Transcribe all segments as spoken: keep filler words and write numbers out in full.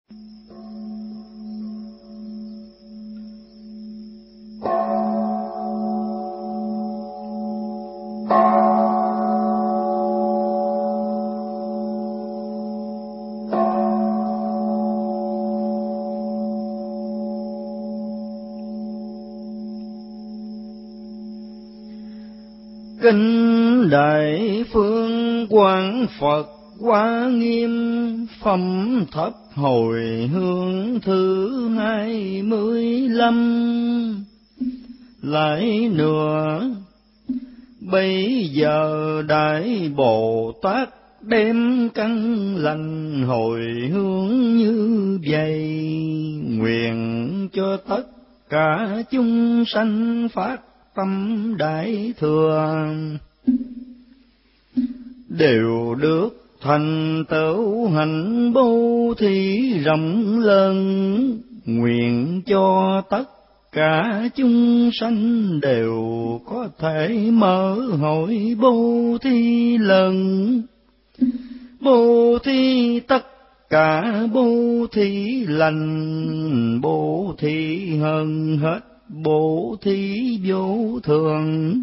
Kinh Đại Phương Quang Phật Hoa Nghiêm phẩm thập hồi hướng thứ hai mươi lăm. Lại nữa, bây giờ Đại Bồ Tát đem căn lành hồi hướng như vậy, nguyện cho tất cả chúng sanh phát tâm đại thừa, đều được thành tựu hạnh bố thí rộng lớn. Nguyện cho tất cả chúng sanh đều có thể mở hội bố thí lớn, bố thí tất cả bố thí lành, bố thí hơn hết bố thí vô thường,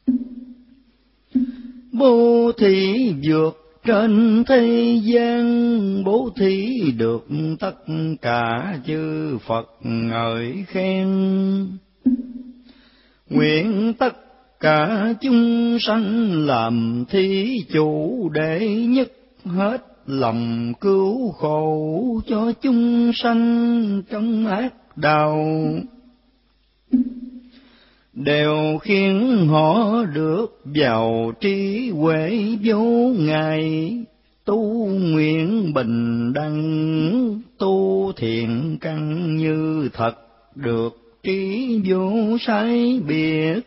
bố thí vượt trên thế gian, bố thí được tất cả chư Phật ngợi khen. Nguyện tất cả chúng sanh làm thí chủ đệ nhất, hết lòng cứu khổ cho chúng sanh trong ác đạo, đều khiến họ được vào trí huệ vô ngại, tu nguyện bình đẳng, tu thiện căn như thật, được trí vô sai biệt.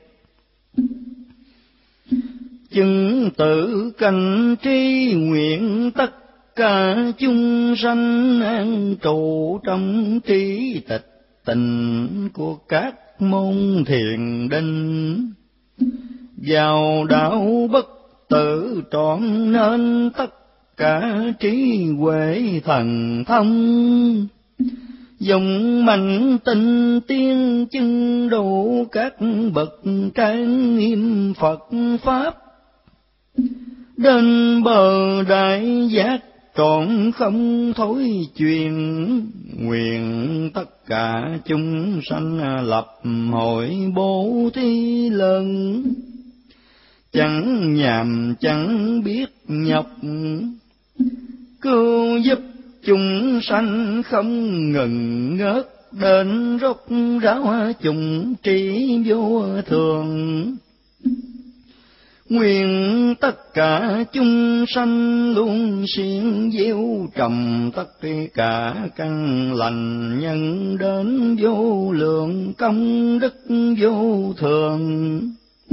Chứng tự cảnh trí, nguyện tất cả chúng sanh an trụ trong trí tịch tình của các môn thiền định, vào đạo bất tử trọn nên tất cả trí huệ thần thông, dùng mạnh tinh tiên chứng độ các bậc trang nghiêm Phật pháp, đến bờ đại giác trọn không thối truyền. Nguyện tất cả chúng sanh lập hội bố thí lớn, chẳng nhàm chẳng biết nhọc, cứu giúp chúng sanh không ngừng ngớt, đến rốt ráo chúng trí vô thường. Nguyện tất cả chúng sanh luôn siêng gieo trồng tất cả căn lành, nhân đến vô lượng công đức vô thường.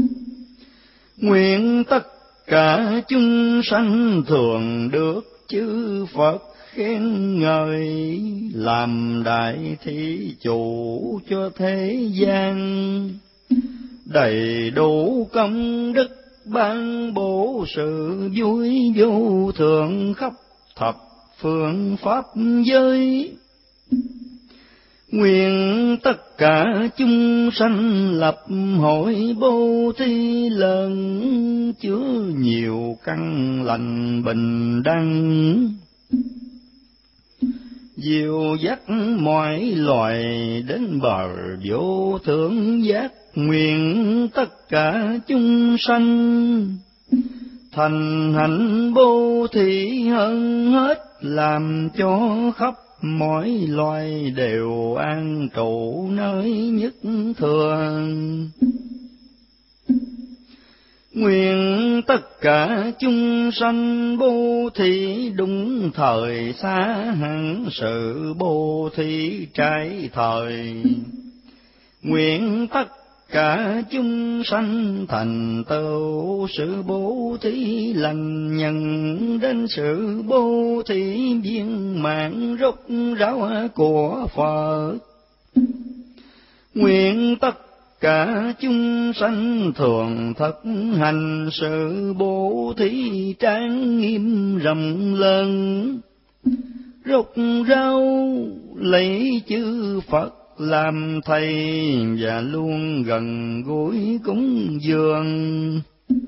Nguyện tất cả chúng sanh thường được chư Phật khen ngợi, làm đại thí chủ cho thế gian, đầy đủ công đức ban bổ sự vui vô thường khắp thập phương pháp giới. Nguyện tất cả chúng sanh lập hội bố thí lớn, chứa nhiều căn lành bình đẳng, dìu dắt mọi loài đến bờ vô thượng giác. Nguyện tất cả chúng sanh thành hạnh bố thí hơn hết, làm cho khắp mọi loài đều an trụ nơi nhất thường. Nguyện tất cả chúng sanh bố thí đúng thời, xa hẳn sự bố thí trái thời. Nguyện tất cả chúng sanh thành tựu sự bố thí lành, nhận đến sự bố thí viên mãn rốt ráo của Phật. Nguyện tất cả chúng sanh thường thực hành sự bố thí trang nghiêm rộng lớn, rốt ráo lấy chư Phật làm thầy, và luôn gần gũi cúng dường.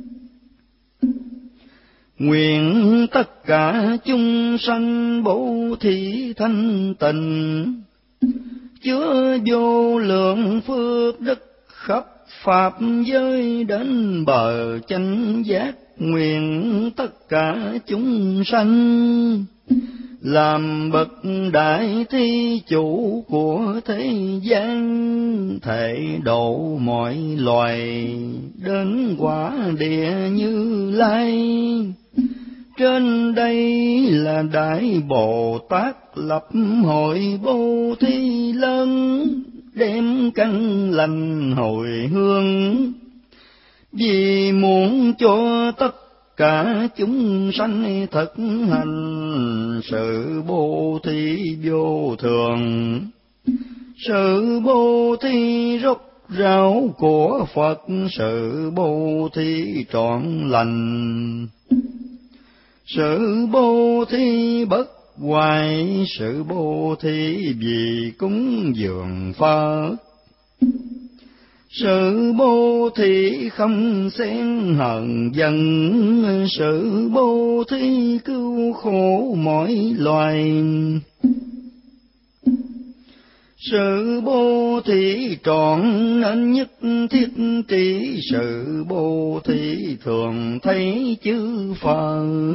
Nguyện tất cả chúng sanh bố thí thanh tịnh, chứa vô lượng phước đức khắp pháp giới đến bờ chánh giác. Nguyện tất cả chúng sanh làm bậc đại thi chủ của thế gian, thể độ mọi loài đến quả địa Như Lai. Trên đây là Đại Bồ Tát lập hội bố thí lớn, đem căn lành hồi hương, vì muốn cho tất cả chúng sanh thực hành sự bố thí vô thường. Sự bố thí rốt ráo của Phật, sự bố thí trọn lành, sự bố thí bất hoại, sự bố thí vì cúng dường Phật. Sự bố thí không xen hờn giận, sự bố thí cứu khổ mọi loài. Sự bố thí trọn nên nhất thiết trí, sự bố thí thường thấy chư Phật.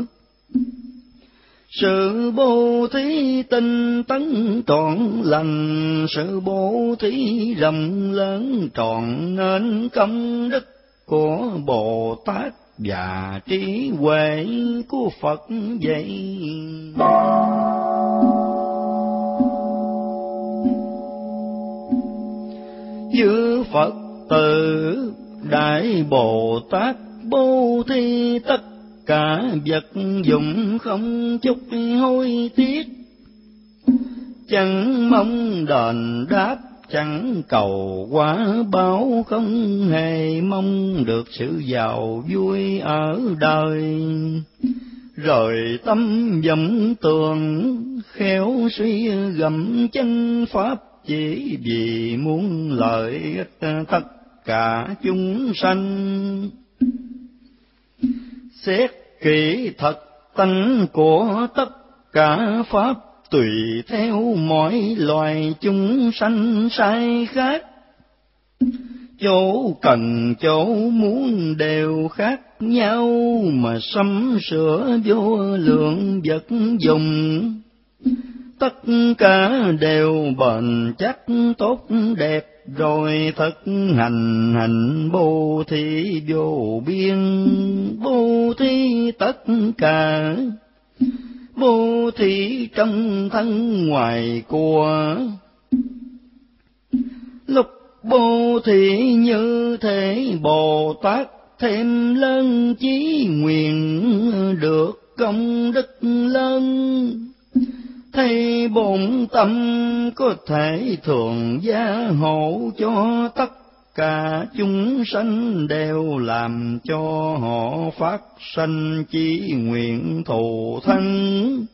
Sự bố thí tinh tấn trọn lành, sự bố thí rộng lớn trọn nên công đức của Bồ Tát và trí huệ của Phật vậy. Chư Phật tử Đại Bồ Tát bố thí tất cả vật dụng không chút hối tiếc, chẳng mong đền đáp, chẳng cầu quả báo, không hề mong được sự giàu vui ở đời. Rồi tâm vọng tường khéo suy gặm chân pháp, chỉ vì muốn lợi ích tất cả chúng sanh. Xét kỹ thật tánh của tất cả pháp, tùy theo mỗi loài chúng sanh sai khác. Chỗ cần chỗ muốn đều khác nhau, mà sắm sửa vô lượng vật dụng. Tất cả đều bền chắc tốt đẹp, rồi thực hành hành bố thí vô biên. Bố thí tất cả, bố thí trong thân ngoài của. Lúc bố thí như thế Bồ Tát thêm lớn chí nguyện, được công đức lớn. Thấy bổn tâm có thể thường gia hộ cho tất cả chúng sanh, đều làm cho họ phát sanh chí nguyện thù thân.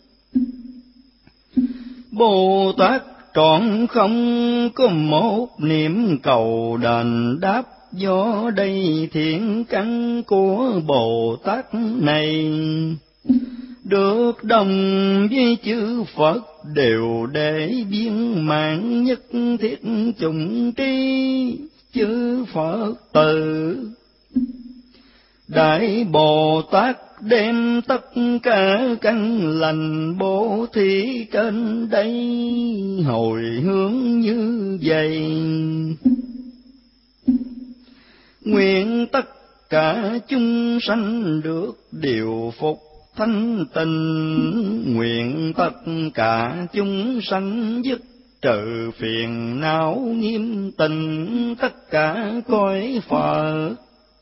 Bồ Tát trọn không có một niệm cầu đền đáp, do đây thiện căn của Bồ Tát này được đồng với chư Phật, đều để viên mãn nhất thiết chủng tri. Chư Phật tử Đại Bồ Tát đem tất cả căn lành bố thí trên đây, hồi hướng như vậy. Nguyện tất cả chúng sanh được điều phục thanh tịnh, nguyện tất cả chúng sanh dứt trừ phiền não nghiêm tịnh tất cả cõi Phật.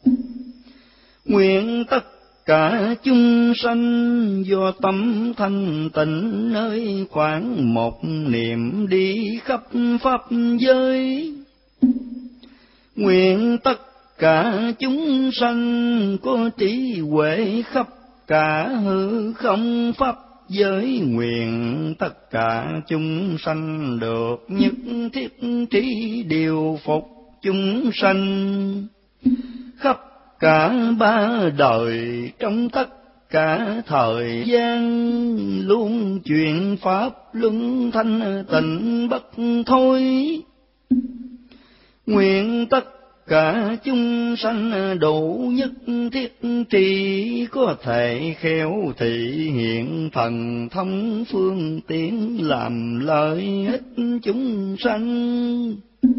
Nguyện tất cả chúng sanh do tâm thanh tịnh, nơi khoảng một niệm đi khắp pháp giới. Nguyện tất cả chúng sanh có trí huệ khắp cả hư không pháp giới nguyện tất cả chúng sanh được nhất thiết trí điều phục chúng sanh. Khắp cả ba đời trong tất cả thời gian luôn chuyện pháp luân thanh tịnh bất thôi. Nguyện tất cả chúng sanh đủ nhất thiết trì, có thể khéo thị hiện thần thông phương tiện làm lợi ích chúng sanh.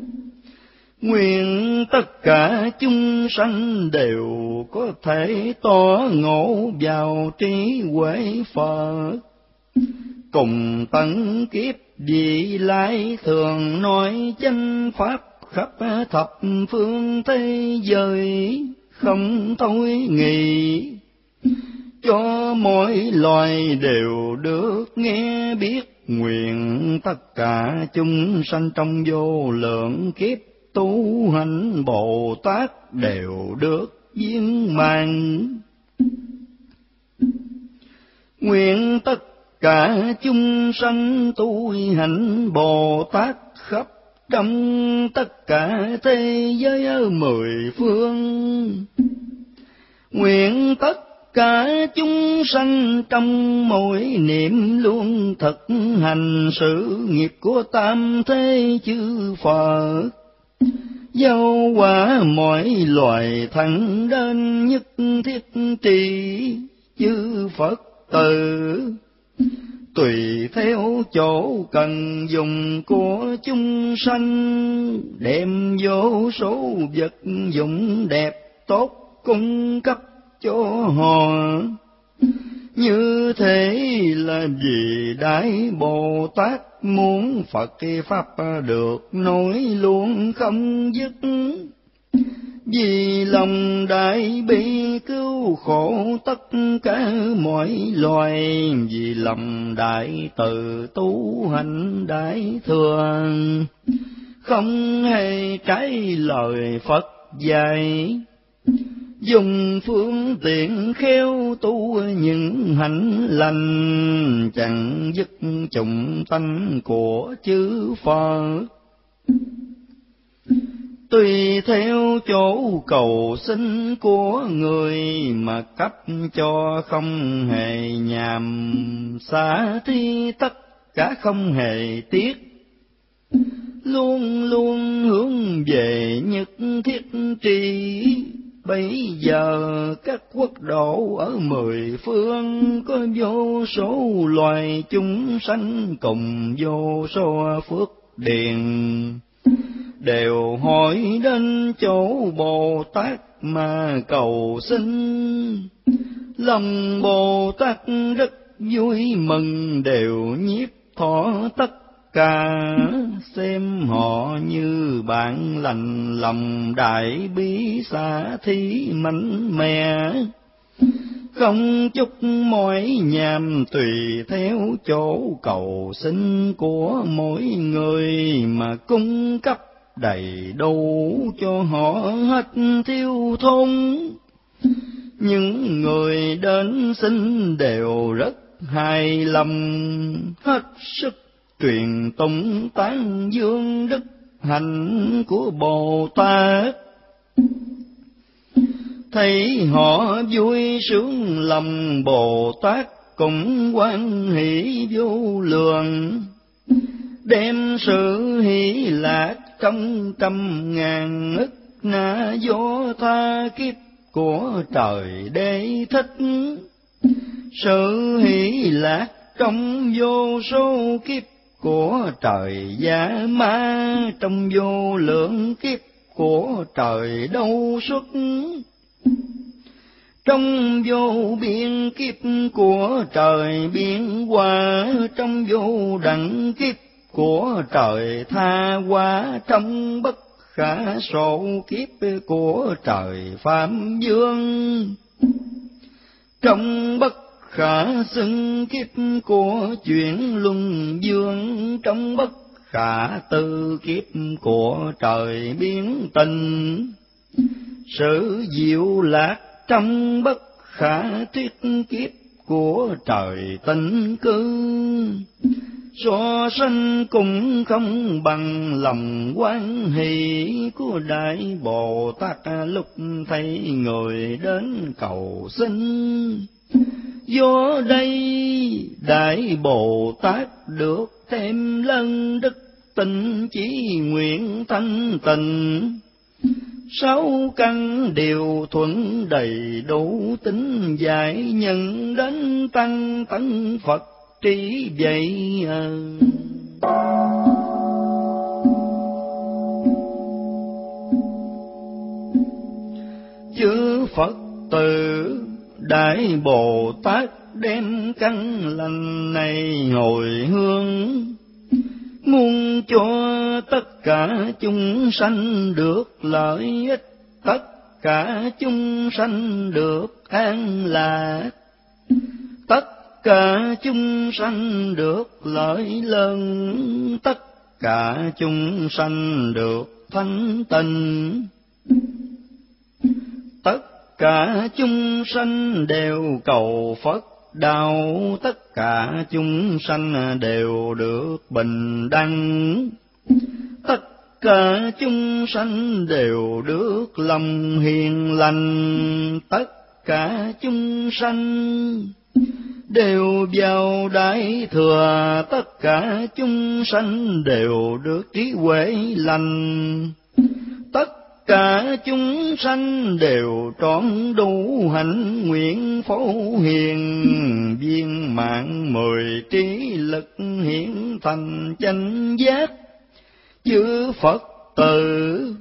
Nguyện tất cả chúng sanh đều có thể tỏ ngộ vào trí huệ Phật. Cùng tận kiếp vị lai thường nói chánh pháp khắp thập phương thế giới không thôi nghỉ, cho mỗi loài đều được nghe biết. Nguyện tất cả chúng sanh trong vô lượng kiếp tu hành Bồ Tát đều được viên mãn. Nguyện tất cả chúng sanh tu hành Bồ Tát khắp trong tất cả thế giới ở mười phương. Nguyện tất cả chúng sanh trong mỗi niệm luôn thực hành sự nghiệp của tam thế chư Phật, giáo hóa mọi loài thẳng đến nhất thiết trì chư Phật tử. Tùy theo chỗ cần dùng của chúng sanh, đem vô số vật dụng đẹp tốt cung cấp cho họ. Như thế là vì Đại Bồ Tát muốn Phật Pháp được nối luôn không dứt. Vì lòng đại bi cứu khổ tất cả mọi loài, vì lòng đại từ tu hành đại thừa, không hề trái lời Phật dạy. Dùng phương tiện khéo tu những hạnh lành, chẳng dứt chủng tánh của chư Phật. Tùy theo chỗ cầu xin của người mà cấp cho không hề nhàm, xả thi tất cả không hề tiếc. Luôn luôn hướng về nhất thiết trì. Bây giờ các quốc độ ở mười phương có vô số loài chúng sanh cùng vô số phước điền, đều hỏi đến chỗ Bồ Tát mà cầu xin. Lòng Bồ Tát rất vui mừng, đều nhiếp thọ tất cả, xem họ như bạn lành, lòng đại bi xả thí mạnh mẽ. Không chút mỏi nhàm, tùy theo chỗ cầu xin của mỗi người mà cung cấp đầy đủ cho họ hết thiếu thốn. Những người đến xin đều rất hài lòng, hết sức truyền tụng tán dương đức hạnh của Bồ Tát. Thấy họ vui sướng, lòng Bồ Tát cũng hoan hỷ vô lượng, đem sự hỷ lạc trong trăm ngàn ức na do tha kiếp của trời để thích. Sự hỷ lạc trong vô số kiếp của trời Dạ Ma, trong vô lượng kiếp của trời đâu xuất. Trong vô biên kiếp của trời biến hóa, trong vô đẳng kiếp của trời tha hóa, trong bất khả số kiếp của trời Phạm Dương, trong bất khả xưng kiếp của chuyển luân dương, trong bất khả tư kiếp của trời biến tình. Sự diệu lạc trong bất khả thuyết kiếp của trời tịnh cư. So sanh cũng không bằng lòng hoan hỷ của Đại Bồ Tát lúc thấy người đến cầu xin. Do đây Đại Bồ Tát được thêm lần đức tình chỉ nguyện thanh tịnh. Sáu căn đều thuận đầy đủ, tính dạy nhân đến tăng tấn Phật trí vậy. Chư Phật tử Đại Bồ Tát đem căn lành này hồi hướng, muốn cho tất cả chúng sanh được lợi ích, tất cả chúng sanh được an lạc, tất cả chúng sanh được lợi lớn, tất cả chúng sanh được thanh tịnh. Tất cả chúng sanh đều cầu Phật đạo, tất cả chúng sanh đều được bình đẳng, tất cả chúng sanh đều được lòng hiền lành, tất cả chúng sanh đều vào Đại Thừa, tất cả chúng sanh đều được trí huệ lành, tất cả chúng sanh đều trọn đủ hạnh nguyện phổ hiền, viên mãn mười trí lực hiển thành chánh giác. Chư Phật tử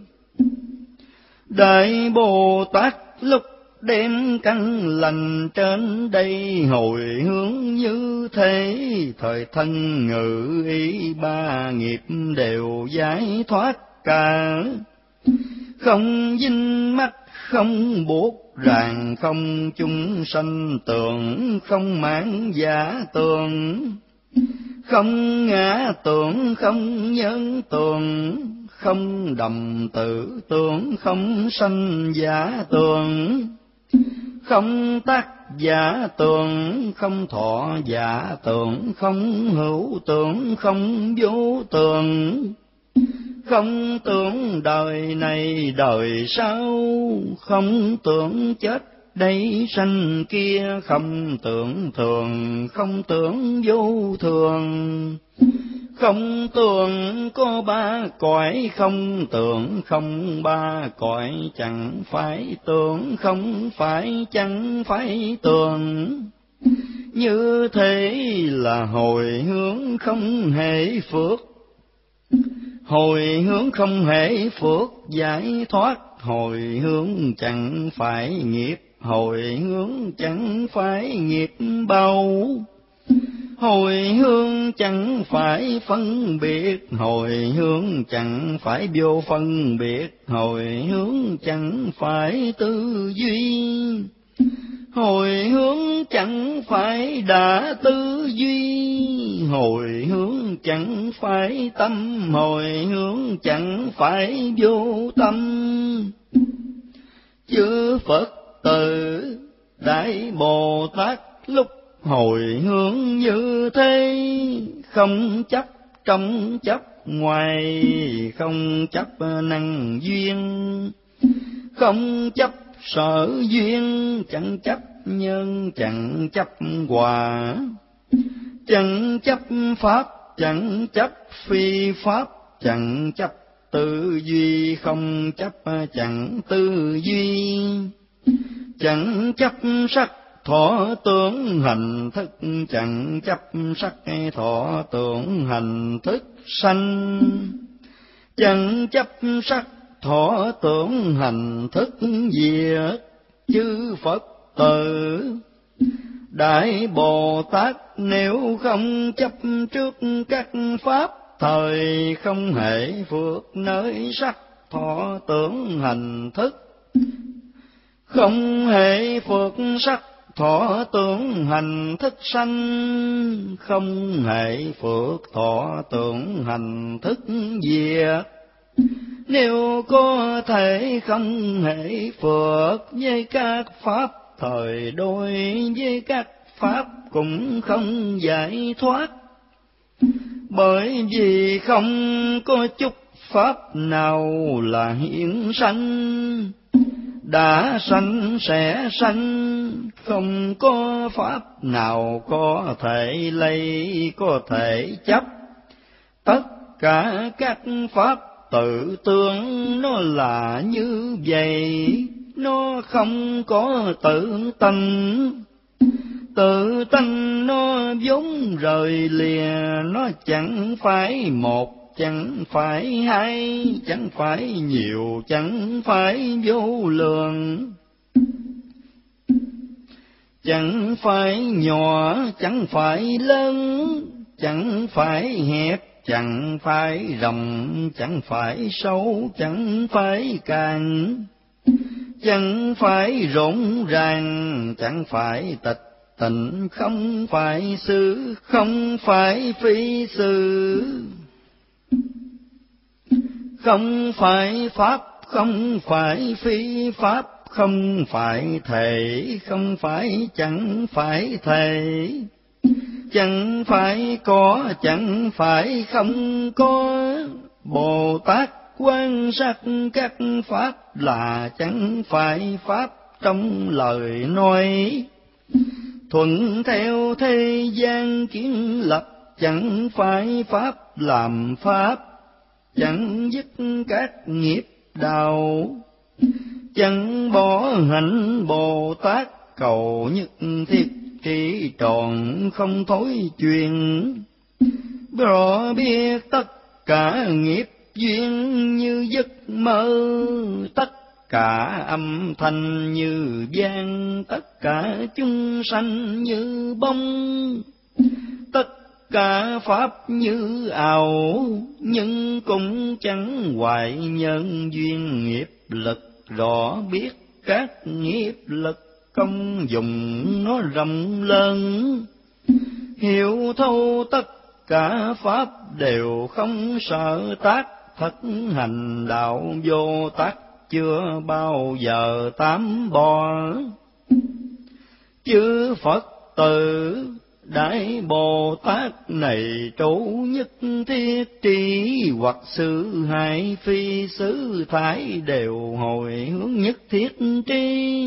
Đại Bồ Tát lúc đem căn lành trên đây hồi hướng như thế, thời thân ngự ý ba nghiệp đều giải thoát cả. Không dính mắc, không buộc ràng, không chung sanh tưởng, không mãn giả tưởng, không ngã tưởng, không nhân tưởng, không đầm tự tưởng, không sanh giả tưởng, không tác giả tưởng, không thọ giả tưởng, không hữu tưởng, không vô tưởng, không tưởng đời này đời sau, không tưởng chết đây sanh kia, không tưởng thường, không tưởng vô thường, không tưởng có ba cõi, không tưởng không ba cõi, chẳng phải tưởng, không phải chẳng phải tưởng. Như thế là hồi hướng không hề phước, hồi hướng không hề phước giải thoát, hồi hướng chẳng phải nghiệp, hồi hướng chẳng phải nghiệp bao, hồi hướng chẳng phải phân biệt, hồi hướng chẳng phải vô phân biệt, hồi hướng chẳng phải tư duy, hồi hướng chẳng phải đã tư duy, hồi hướng chẳng phải tâm, hồi hướng chẳng phải vô tâm. Chư Phật tử Đại Bồ Tát lúc hồi hướng như thế, không chấp trong chấp ngoài, không chấp năng duyên, không chấp sở duyên, chẳng chấp nhân, chẳng chấp quả, chẳng chấp pháp, chẳng chấp phi pháp, chẳng chấp tư duy, không chấp chẳng tư duy, chẳng chấp sắc thọ tưởng hành thức, chẳng chấp sắc thọ tưởng hành thức sanh, chẳng chấp sắc thọ tưởng hành thức diệt. Chư Phật tử Đại Bồ Tát nếu không chấp trước các pháp, thời không hề phước nơi sắc thọ tưởng hành thức, không hề phước sắc thọ tưởng hành thức sanh, không hề phước thọ tưởng hành thức diệt. Nếu có thể không hề phước với các pháp, thời đối với các pháp cũng không giải thoát. Bởi vì không có chút pháp nào là hiện sanh, đã sanh sẽ sanh, không có pháp nào có thể lấy, có thể chấp. Tất cả các pháp tự tương nó là như vậy, nó không có tự tánh. Tự tánh nó vốn rời lìa, nó chẳng phải một, chẳng phải hai, chẳng phải nhiều, chẳng phải vô lượng. Chẳng phải nhỏ, chẳng phải lớn, chẳng phải hẹp, chẳng phải rộng, chẳng phải sâu, chẳng phải cạn, chẳng phải rộn ràng, chẳng phải tịch tịnh, không phải xứ, không phải phi xứ. Không phải pháp, không phải phi pháp, không phải thể, không phải chẳng phải thể. Chẳng phải có, chẳng phải không có. Bồ Tát quan sát các pháp là chẳng phải pháp trong lời nói. Thuận theo thế gian kiến lập, chẳng phải pháp làm pháp. Chẳng dứt các nghiệp đạo, chẳng bỏ hạnh Bồ Tát. Cầu nhất thiết trí tròn, không thối chuyển. Rõ biết tất cả nghiệp duyên như giấc mơ, tất cả âm thanh như vang, tất cả chúng sanh như bông. Tất cả pháp như ảo, nhưng cũng chẳng hoại nhân duyên nghiệp lực. Rõ biết các nghiệp lực công dụng nó rộng lớn. Hiểu thấu tất cả pháp đều không sợ tác. Thất hành đạo vô tác, chưa bao giờ tám bỏ. Chư Phật tử Đại Bồ Tát này trú nhất thiết trí, hoặc sự hại phi xứ thải đều hồi hướng nhất thiết trí.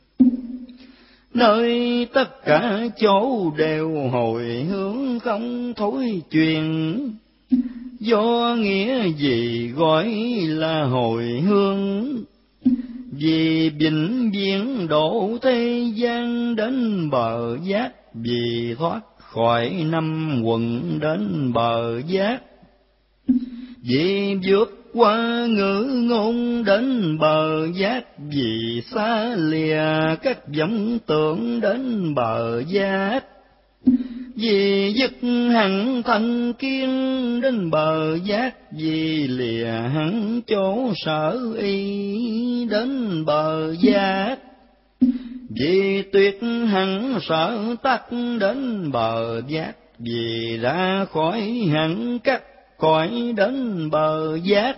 Nơi tất cả chỗ đều hồi hướng không thối chuyển. Do nghĩa gì gọi là hồi hướng? Vì vĩnh viễn độ thế gian đến bờ giác, vì thoát khỏi năm quần đến bờ giác. Vì vượt qua ngữ ngôn đến bờ giác, vì xa lìa các vọng tưởng đến bờ giác. Vì dứt hẳn thân kiến đến bờ giác, vì lìa hẳn chỗ sở y đến bờ giác. Vì tuyệt hẳn sở tắc đến bờ giác, vì ra khỏi hẳn các cõi đến bờ giác.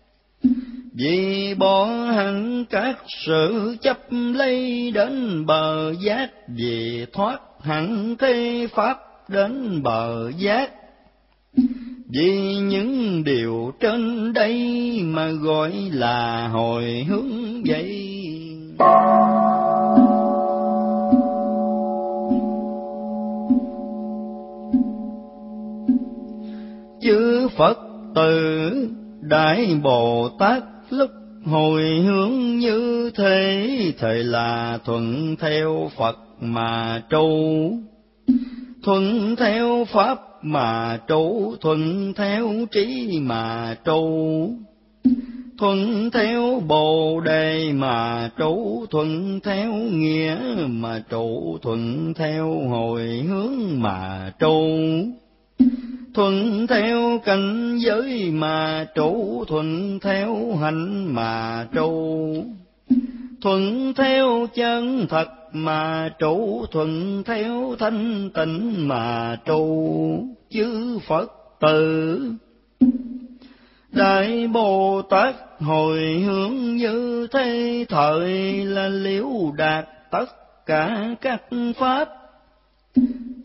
Vì bỏ hẳn các sự chấp lấy đến bờ giác, vì thoát hẳn thế pháp đến bờ giác. Vì những điều trên đây mà gọi là hồi hướng vậy. Chư Phật tử Đại Bồ Tát lúc hồi hướng như thế, thời là thuận theo Phật mà trụ, thuận theo pháp mà trụ, thuận theo trí mà trụ, thuận theo Bồ Đề mà trụ, thuận theo nghĩa mà trụ, thuận theo hồi hướng mà trụ, thuận theo cảnh giới mà trụ, thuận theo hạnh mà trụ, thuận theo chân thật mà trụ, thuận theo thanh tịnh mà trụ. Chư Phật tử Đại Bồ Tát hồi hướng như thế, thời là liễu đạt tất cả các pháp.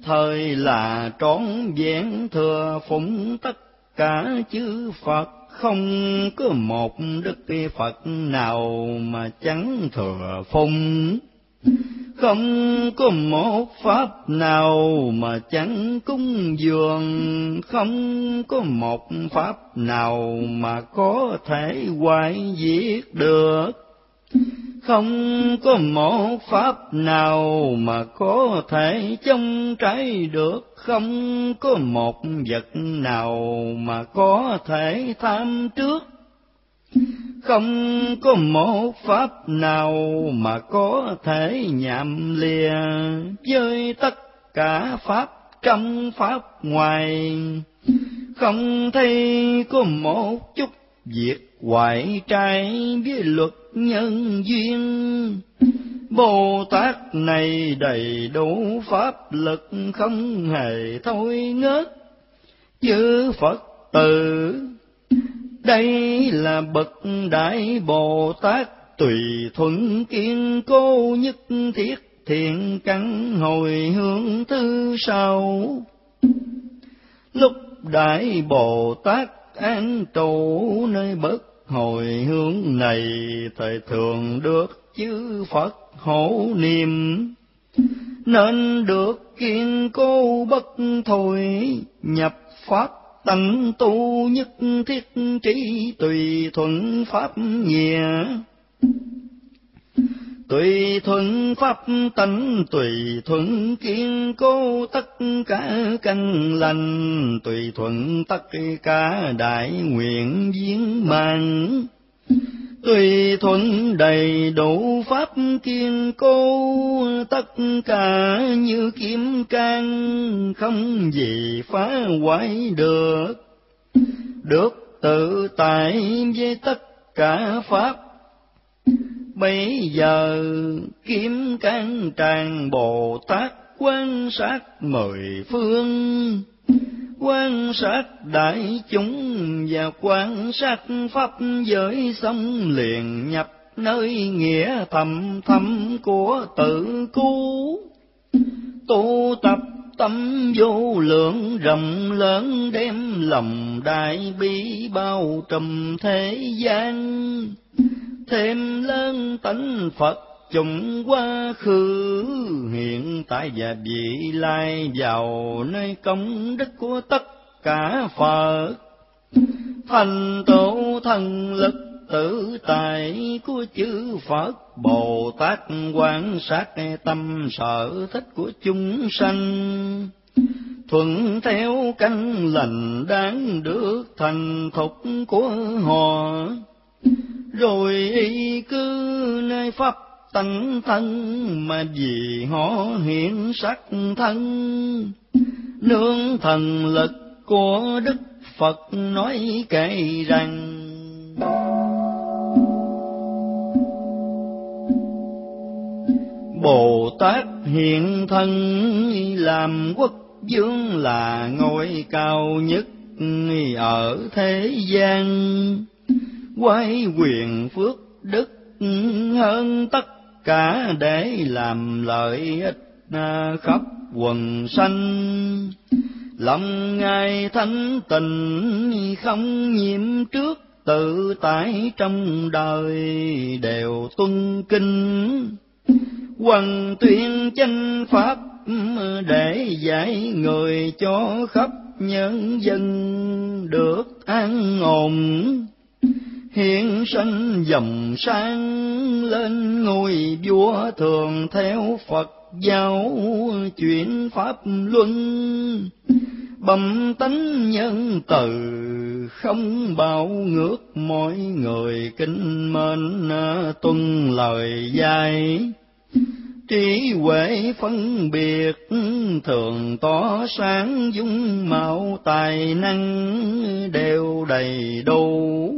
thời là trọn vẹn thừa phụng tất cả chư Phật, không có một đức Phật nào mà chẳng thừa phụng, không có một pháp nào mà chẳng cúng dường, không có một pháp nào mà có thể hoại diệt được, không có một pháp nào mà có thể chống trái được, không có một vật nào mà có thể tham trước, không có một pháp nào mà có thể nhạm lìa với tất cả pháp trong pháp ngoài, không thấy có một chút việc hoại trái với luật nhân duyên. Bồ Tát này đầy đủ pháp lực, không hề thôi ngớt chư Phật tử. Đây là bậc đại Bồ Tát, tùy thuận kiên cố nhất thiết thiện căn hồi hướng thứ sau. Lúc đại Bồ Tát an trụ nơi bất hồi hướng này, thời thường được chư Phật hộ niệm, nên được kiên cố bất thôi, nhập pháp tánh tu nhất thiết trí, tùy thuận pháp nghĩa. Tùy thuận pháp tánh, tùy thuận kiên cố tất cả căn lành, tùy thuận tất cả đại nguyện viên mãn, tùy thuận đầy đủ pháp kiên cố tất cả như kim cang, không gì phá hoại được, được tự tại với tất cả pháp. Bây giờ kiếm cang tràng Bồ Tát quan sát mười phương, quan sát đại chúng và quan sát pháp giới, xong liền nhập nơi nghĩa thầm thâm của tự cứu. Tu tập tâm vô lượng rộng lớn, đem lòng đại bi bao trùm thế gian, thêm lớn tánh Phật chúng quá khứ, hiện tại và vị lai vào nơi công đức của tất cả Phật. Thành tựu thần lực tự tại của chư Phật Bồ Tát, quan sát tâm sở thích của chúng sanh, thuận theo căn lành đáng được thành thục của họ, rồi y cư nơi pháp tánh thân, mà vì họ hiện sắc thân. Nương thần lực của Đức Phật nói kể rằng, Bồ Tát hiện thân làm quốc vương, là ngôi cao nhất ở thế gian, quay quyền phước đức hơn tất cả, để làm lợi ích khắp quần sanh. Lòng Ngài thanh tịnh không nhiễm trước, tự tại trong đời đều tuân kinh, hoằng tuyên chánh pháp để dạy người cho khắp nhân dân được an ổn. Hiện sanh dòng sang lên ngôi vua, thường theo Phật giáo chuyển pháp luân, bẩm tánh nhân từ không bảo ngược, mọi người kính mến tuân lời dạy. Trí huệ phân biệt thường tỏ sáng, dung mạo tài năng đều đầy đủ.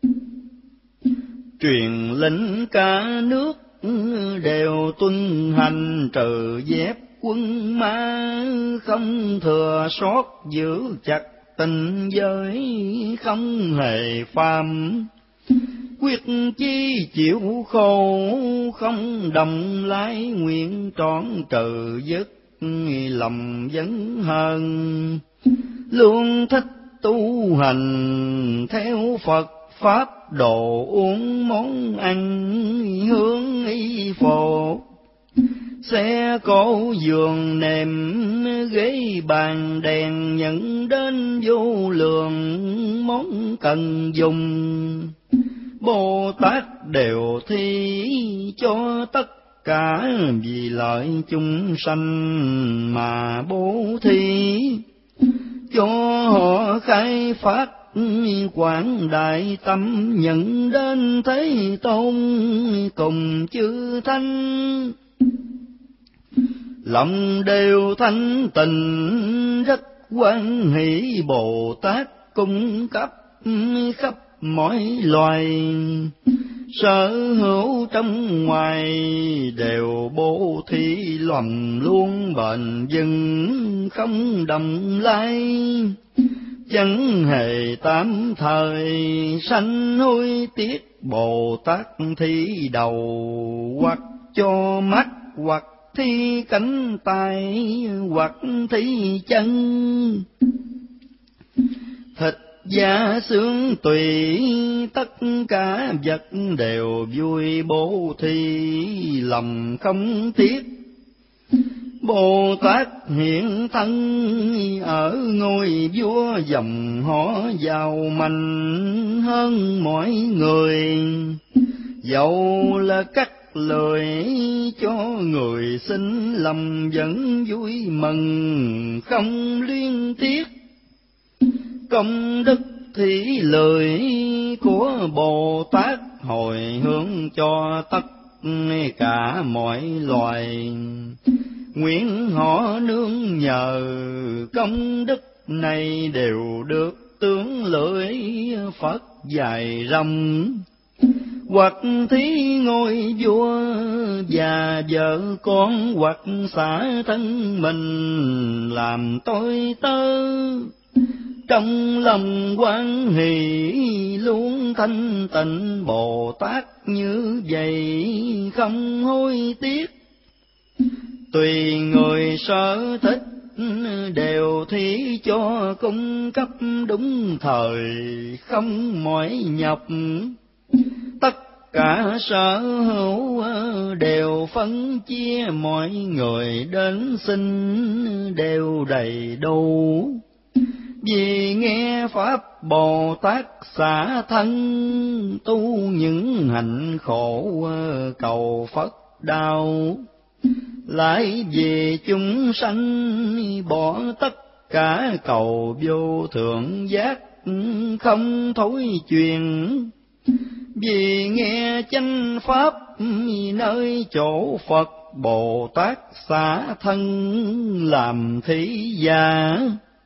Truyền lệnh cả nước đều tuân hành, trừ dép quân ma không thừa sót, giữ chặt tình giới không hề phàm. Quyết chi chịu khổ không đồng lái, nguyện trọn trừ dứt lòng vấn hơn, luôn thích tu hành theo Phật pháp, đồ uống món ăn hương y phổ, xe cộ giường nệm ghế bàn đèn, nhận đến vô lượng món cần dùng. Bồ Tát đều thi cho tất cả, vì lợi chúng sanh mà bố thí, cho họ khai phát quảng đại tâm, nhận đến Thế Tôn cùng chư thánh. Lòng đều thanh tịnh rất hoan hỷ, Bồ Tát cung cấp khắp mọi loài, sở hữu trong ngoài đều bố thí, lầm luôn bền vững không đầm lai. Chẳng hề tám thời sanh hối tiếc, Bồ Tát thi đầu hoặc cho mắt, hoặc thi cánh tay, hoặc thi chân. Thịt da xương tùy tất cả vật đều vui bố thí, lòng không tiếc. Bồ Tát hiện thân ở ngôi vua, dòng họ giàu mạnh hơn mọi người, dẫu là cắt lời cho người xin, lòng vẫn vui mừng không liên tiếc. Công đức thí lời của Bồ Tát, hồi hướng cho tất cả mọi loài, nguyện họ nương nhờ công đức này, đều được tướng lưỡi Phật dài rộng. Hoặc thí ngôi vua và vợ con, hoặc xả thân mình làm tôi tớ, trong lòng hoan hỷ luôn thanh tịnh. Bồ Tát như vậy không hối tiếc, tùy người sở thích đều thí cho, cung cấp đúng thời không mỏi nhọc. Tất cả sở hữu đều phân chia, mọi người đến xin đều đầy đủ. Vì nghe pháp Bồ Tát xả thân, tu những hạnh khổ cầu Phật đạo. Lại vì chúng sanh bỏ tất cả cầu vô thượng giác, không thối chuyển. Vì nghe chánh pháp nơi chỗ Phật, Bồ Tát xả thân làm thí giả.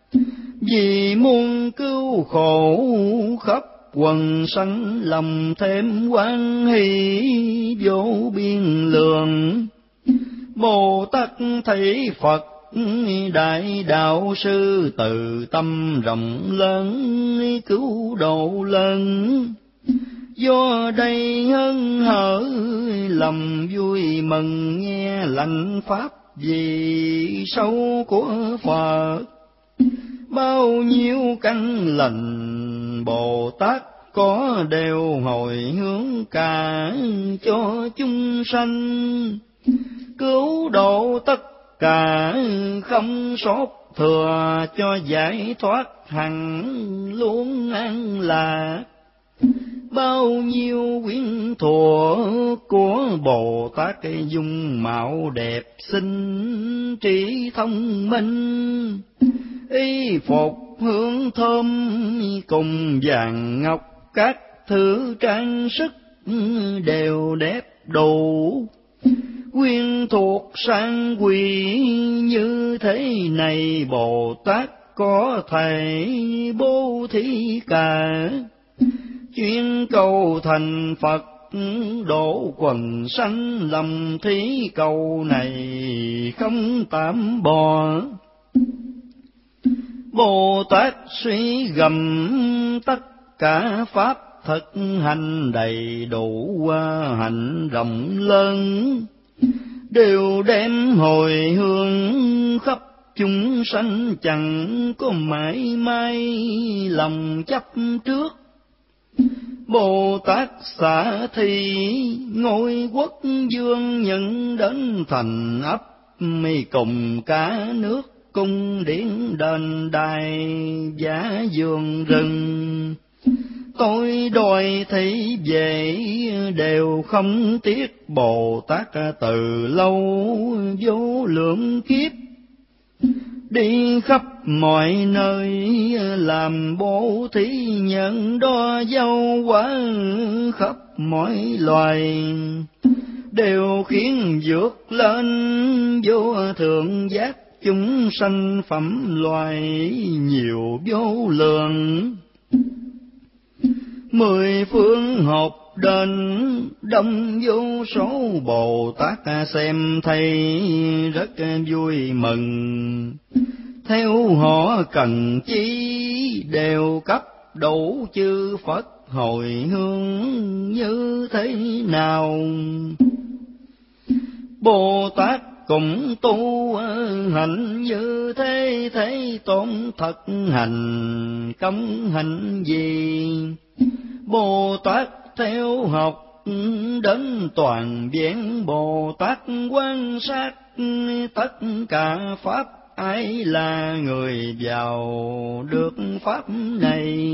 Vì muôn cứu khổ khắp quần sanh, lòng thêm hoan hỷ vô biên lượng. Bồ Tát thấy Phật đại đạo sư, từ tâm rộng lớn cứu độ lớn. Do đây hân hở lòng vui mừng, nghe lành pháp vì sâu của Phật. Bao nhiêu căn lành Bồ Tát có đều hồi hướng cả cho chúng sanh, cứu độ tất cả không sót thừa, cho giải thoát hằng luôn an lạc. Bao nhiêu quyến thuộc của Bồ Tát, dung mạo đẹp xinh trí thông minh, y phục hương thơm cùng vàng ngọc, các thứ trang sức đều đẹp đủ. Quyến thuộc sang quý như thế này, Bồ Tát có thể bố thí cả. Chuyên cầu thành Phật độ quần sanh, lầm thí cầu này không tạm bỏ. Bồ Tát suy gầm tất cả pháp, thực hành đầy đủ hạnh rộng lớn. đều đem hồi hương khắp chúng sanh, chẳng có mãi mãi lòng chấp trước. Bồ Tát xả thì ngôi quốc vương, nhận đến thành ấp mi cùng cả nước, cung điện đền đài giá vườn rừng. Tôi đòi thấy về đều không tiếc, Bồ Tát từ lâu vô lượng kiếp đi khắp mọi nơi, làm bố thí nhận đo dâu quả khắp mọi loài, đều khiến vượt lên vô thượng giác, chúng sanh phẩm loài nhiều vô lượng. Mười phương hộp đền đông vô số, Bồ Tát xem thấy rất vui mừng. Theo họ cần chi đều cấp đủ, chư Phật hồi hương như thế nào. Bồ Tát cũng tu hành như thế, thế tôn thật hành công hành gì. Bồ Tát theo học đến toàn vẹn, Bồ Tát quan sát tất cả pháp, ai là người vào được pháp này.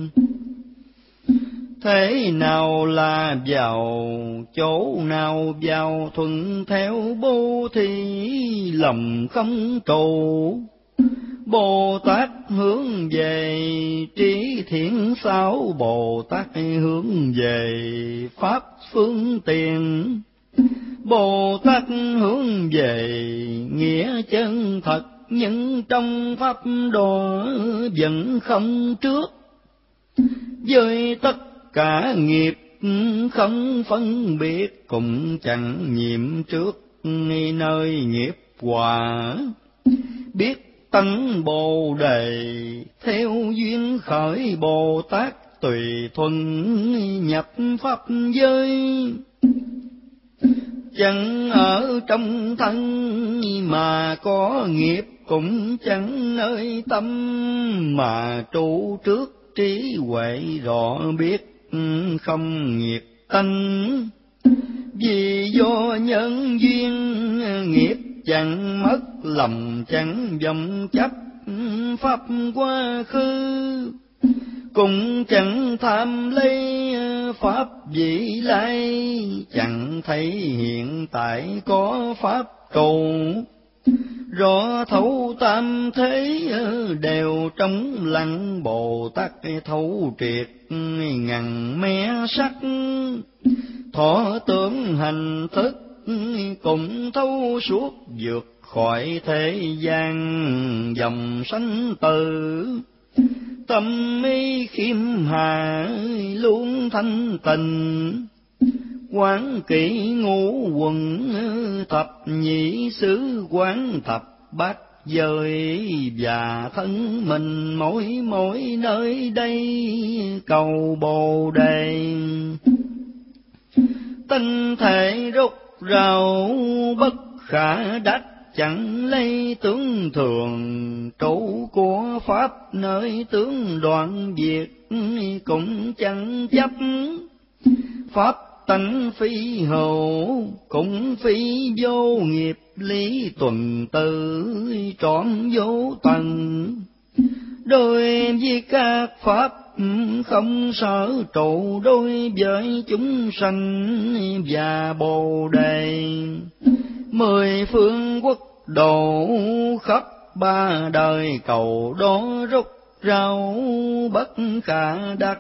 Thế nào là vào, chỗ nào vào, thuận theo bố thí lòng không trụ. Bồ Tát hướng về trí thiện xảo, Bồ Tát hướng về pháp phương tiện. Bồ Tát hướng về nghĩa chân thật, nhưng trong pháp đó vẫn không trước. Với tất cả nghiệp không phân biệt, cũng chẳng nhiệm trước nơi nghiệp quả. Biết tấn Bồ Đề theo duyên khởi, Bồ Tát tùy thuận nhập pháp giới. Chẳng ở trong thân mà có nghiệp, cũng chẳng nơi tâm mà trụ trước. Trí huệ rõ biết không nghiệp tánh, vì do nhân duyên nghiệp chẳng mất lòng, chẳng vọng chấp pháp quá khứ. Cũng chẳng tham lấy pháp vị lai, chẳng thấy hiện tại có pháp cầu. Rõ thấu tam thế đều trong lặng, Bồ Tát thấu triệt ngàn mé sắc. Thọ tưởng hành thức cũng thấu suốt, vượt khỏi thế gian dòng sanh tử. Tâm mi khiêm hạ luôn thanh tịnh, quán kỹ ngũ quần thập nhị xứ, quán thập bát giới và thân mình, mỗi mỗi nơi đây cầu Bồ Đề. Tinh thể rốt rào bất khả đắc, chẳng lấy tướng thường trụ của pháp, nơi tướng đoạn diệt cũng chẳng chấp. Pháp tánh phi hữu cũng phi vô nghiệp, lý tuần tự trọn vô tầng. Đôi với các pháp không sở trụ, đối với chúng sanh và Bồ Đề. Mười phương quốc độ khắp ba đời, cầu đó rốt ráo bất khả đắc.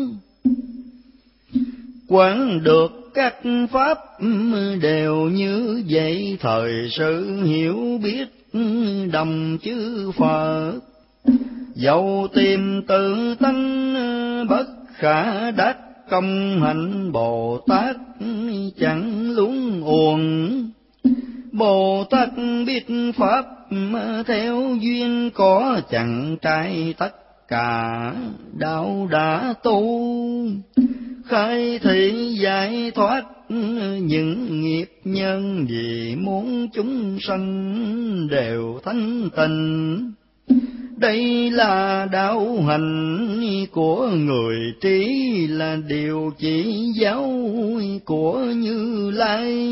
Quán được các pháp đều như vậy, thời sự hiểu biết đồng chư Phật. Dẫu tìm tự tánh bất khả đắc, công hạnh Bồ Tát chẳng luống uổng. Bồ Tát biết pháp theo duyên có, chẳng trái tất cả đạo đã tu. Khai thị giải thoát những nghiệp nhân, vì muốn chúng sanh đều thanh tịnh. Đây là đạo hành của người trí, là điều chỉ giáo của Như Lai.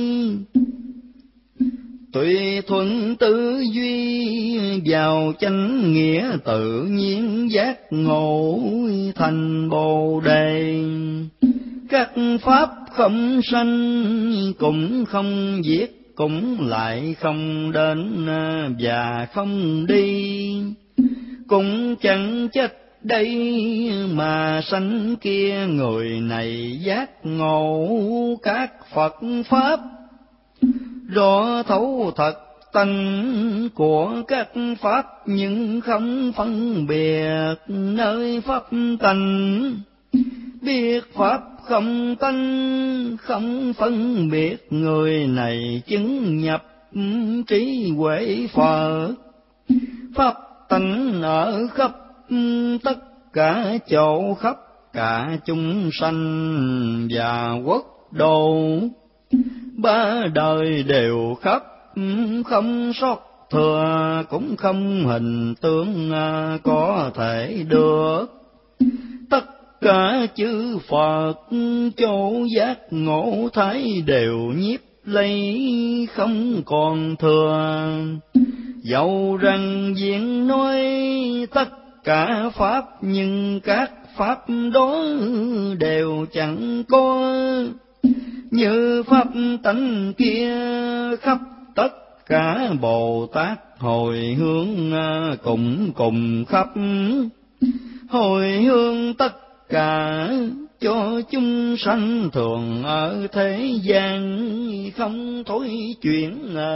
Tùy thuận tư duy vào chánh nghĩa, tự nhiên giác ngộ thành Bồ Đề. Các pháp không sanh cũng không diệt, cũng lại không đến và không đi. Cũng chẳng chết đây mà sanh kia, người này giác ngộ các Phật pháp. Rõ thấu thật tánh của các pháp, nhưng không phân biệt nơi pháp tánh. Biết pháp không tánh, không phân biệt, người này chứng nhập trí huệ Phật. Pháp tánh ở khắp tất cả chỗ, khắp cả chúng sanh và quốc độ. Ba đời đều khắp, không sót thừa, cũng không hình tướng có thể được. Tất cả chư Phật chỗ giác ngộ thái, đều nhiếp lấy không còn thừa. Dẫu rằng diện nói tất cả pháp, nhưng các pháp đó đều chẳng có. Như pháp tánh kia khắp tất cả Bồ Tát hồi hướng, cùng cùng khắp hồi hướng tất cả cho chúng sanh thường ở thế gian, không thối chuyển.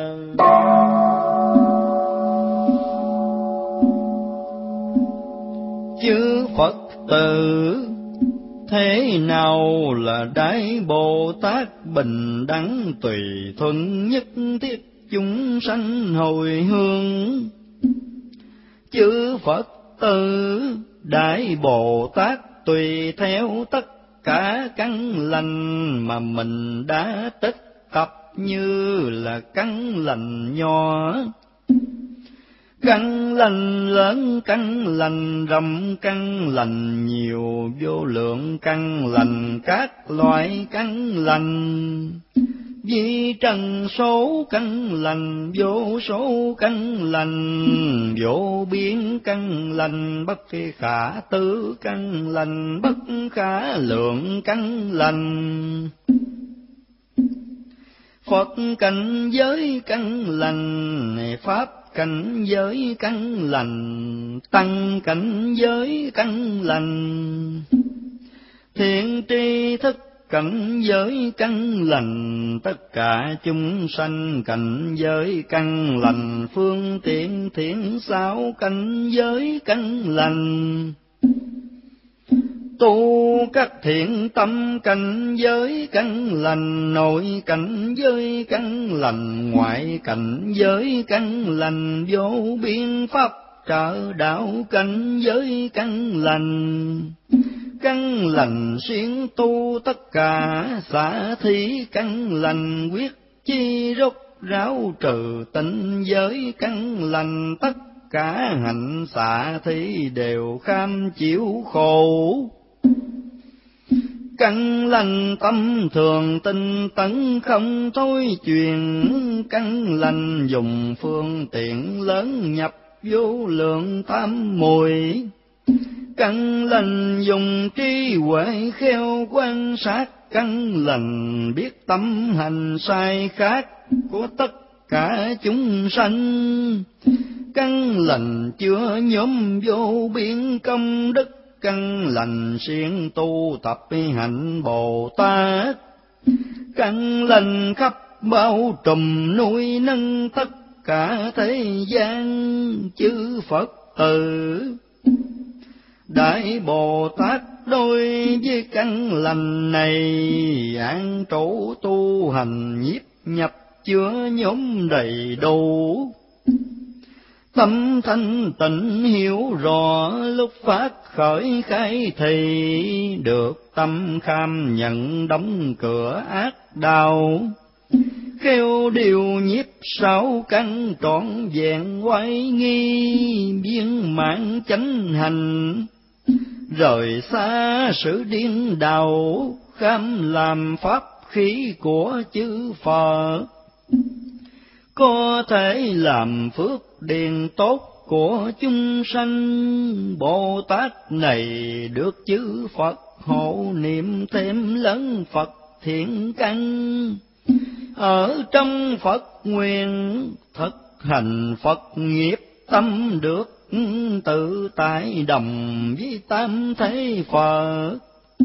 Chư Phật tử thế nào là Đại Bồ Tát, bình đẳng tùy thuận, nhất thiết chúng sanh hồi hướng. Chư Phật tử Đại Bồ Tát tùy theo tất cả căn lành mà mình đã tích tập, như là căn lành nhỏ, căn lành lớn, căn lành rộng, căn lành nhiều, vô lượng căn lành, các loại căn lành. Vì trần số căn lành, vô số căn lành, vô biên căn lành, bất khả tư căn lành, bất khả lượng căn lành. Phật cảnh giới căn lành, Pháp cảnh giới căn lành, Tăng cảnh giới căn lành, thiện tri thức cảnh giới căn lành, tất cả chúng sanh cảnh giới căn lành, phương tiện thiện xảo cảnh giới căn lành. Tu các thiện tâm cảnh giới căn lành, nội cảnh giới căn lành, ngoại cảnh giới căn lành, vô biên pháp trợ đạo cảnh giới căn lành. Căn lành xuyên tu tất cả xả thí căn lành, quyết chi rốt ráo trừ tịnh giới căn lành, tất cả hạnh xả thí đều kham chịu khổ. Căn lành tâm thường tinh tấn không thôi truyền, căn lành dùng phương tiện lớn nhập vô lượng tam muội. Căn lành dùng trí huệ khéo quan sát, căn lành biết tâm hành sai khác của tất cả chúng sanh. Căn lành chứa nhóm vô biên công đức, căn lành siêng tu tập hạnh Bồ Tát. Căn lành khắp bao trùm nuôi nâng tất cả thế gian chư Phật tử. Đại Bồ Tát đối với căn lành này, an trú tu hành nhiếp nhập chứa nhóm đầy đủ. Tâm thanh tịnh hiểu rõ, lúc phát khởi khai thị, được tâm kham nhận đóng cửa ác đạo, khéo điều nhiếp sáu căn trọn vẹn oai nghi, viên mãn chánh hành, rời xa sự điên đảo, kham làm pháp khí của chư Phật. Có thể làm phước điền tốt của chúng sanh, Bồ Tát này được chư Phật hộ niệm thêm lớn Phật thiện căn. Ở trong Phật nguyện thực hành Phật nghiệp, tâm được tự tại đồng với tam thế Phật.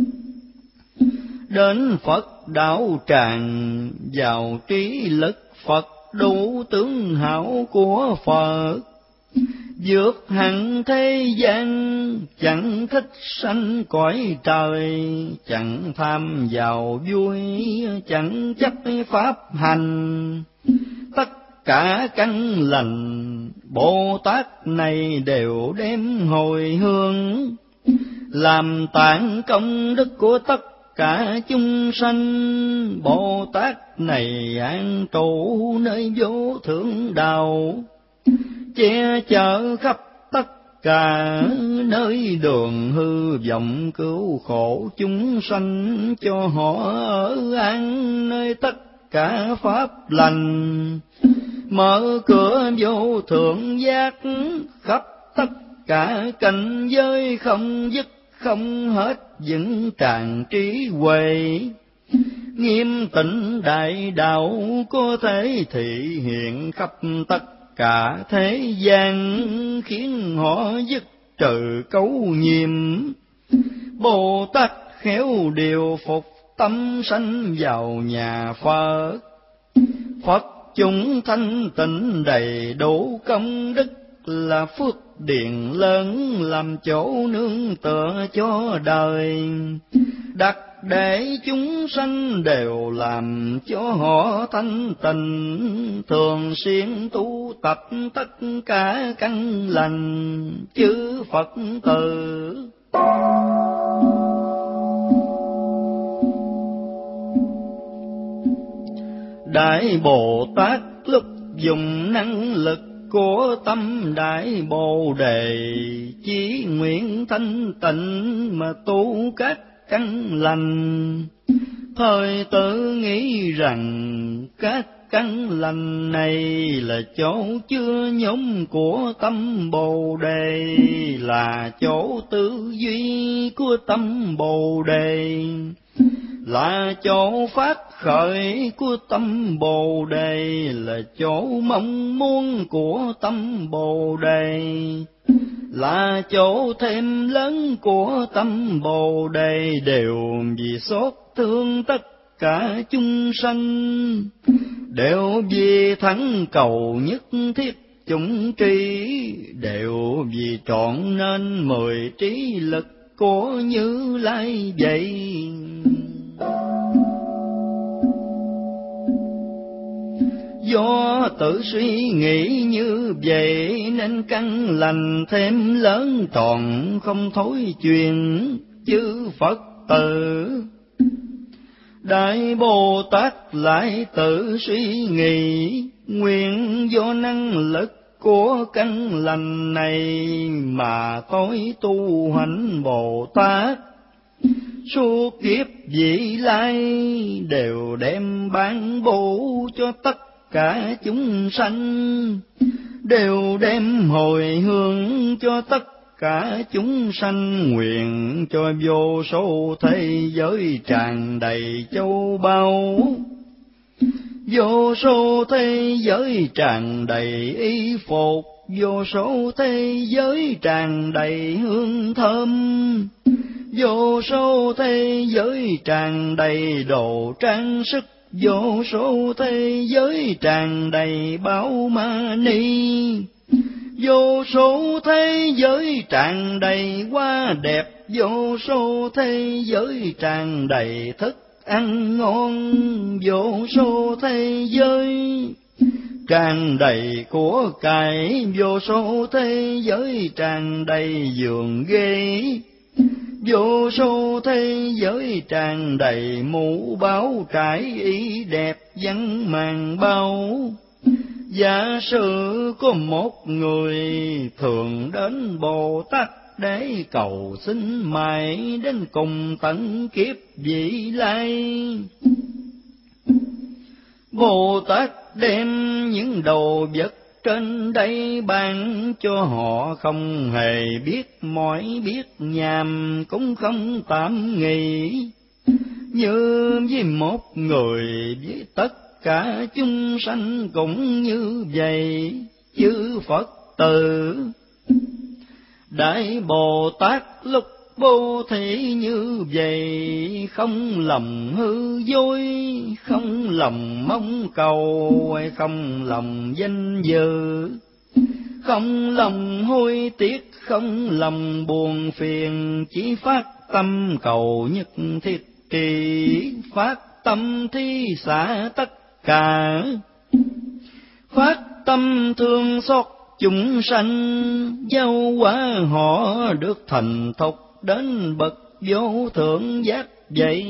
Đến Phật đạo tràng, vào trí lực Phật đủ tướng hảo của Phật. Vượt hẳn thế gian, chẳng thích sanh cõi trời, chẳng tham vào vui, chẳng chấp pháp hành. Tất cả căn lành, Bồ Tát này đều đem hồi hướng, làm tạng công đức của tất cả chúng sanh. Bồ Tát này an trụ nơi vô thượng đạo, che chở khắp tất cả nơi đường hư vọng, cứu khổ chúng sanh cho họ ở an nơi tất cả pháp lành. Mở cửa vô thượng giác, khắp tất cả cảnh giới không dứt không hết, vững tràn trí huệ. Nghiêm tịnh đại đạo có thể thị hiện khắp tất cả thế gian, khiến họ dứt trừ cấu nhiễm. Bồ Tát khéo điều phục tâm sanh vào nhà Phật. Phật chúng thanh tịnh đầy đủ công đức, là phước điền lớn làm chỗ nương tựa cho đời. Đặt để chúng sanh đều làm cho họ thanh tịnh, thường xuyên tu tập tất cả căn lành chư Phật tử. Đại Bồ Tát lúc dùng năng lực của tâm Đại Bồ Đề, chí nguyện thanh tịnh mà tu các căn lành. Thời tự nghĩ rằng các căn lành này là chỗ chưa nhóm của tâm Bồ Đề, là chỗ tư duy của tâm Bồ Đề, là chỗ phát khởi của tâm Bồ Đề, là chỗ mong muốn của tâm Bồ Đề, là chỗ thêm lớn của tâm Bồ Đề, đều vì xót thương tất cả chúng sanh, đều vì thắng cầu nhất thiết chủng tri, đều vì trọn nên mười trí lực của Như Lai vậy. Do tự suy nghĩ như vậy nên căn lành thêm lớn tròn không thối chuyển chư Phật tử. Đại Bồ Tát lại tự suy nghĩ, nguyện do năng lực của căn lành này mà tôi tu hành Bồ Tát. Suốt kiếp vị lai đều đem ban bố cho tất cả chúng sanh, đều đem hồi hướng cho tất cả chúng sanh, nguyện cho vô số thế giới tràn đầy châu báu, vô số thế giới tràn đầy y phục, vô số thế giới tràn đầy hương thơm, vô số thế giới tràn đầy đồ trang sức, vô số thế giới tràn đầy báu ma ni, vô số thế giới tràn đầy hoa đẹp, vô số thế giới tràn đầy thức ăn ngon, vô số thế giới tràn đầy của cải, vô số thế giới tràn đầy giường ghế, Vô số thế giới tràn đầy mũ báo trải ý đẹp văn màng bao. Giả sử có một người thường đến Bồ Tát để cầu xin mãi đến cùng tận kiếp vị lai. Bồ Tát đem những đồ vật trên đây ban cho họ, không hề biết mỏi biết nhàm, cũng không tạm nghỉ. Như với một người với tất cả chúng sanh cũng như vậy, chư Phật tử. Đại Bồ Tát lúc Bố Thí như vậy, không lòng hư dối, không lòng mong cầu, không lòng danh dự, không lòng hối tiếc, không lòng buồn phiền, chỉ phát tâm cầu nhất thiết trì, phát tâm thi xả tất cả, phát tâm thương xót chúng sanh, giáo hóa họ được thành thục đến bậc vô thượng giác vậy.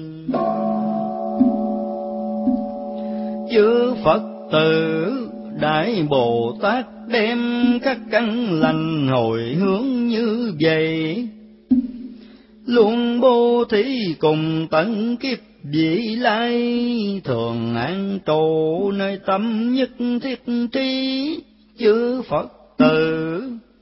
Chư Phật tử Đại Bồ Tát đem các căn lành hồi hướng như vậy, luôn bố thí cùng tận kiếp vị lai, thường an trụ nơi tâm nhất thiết trí. Chư Phật tử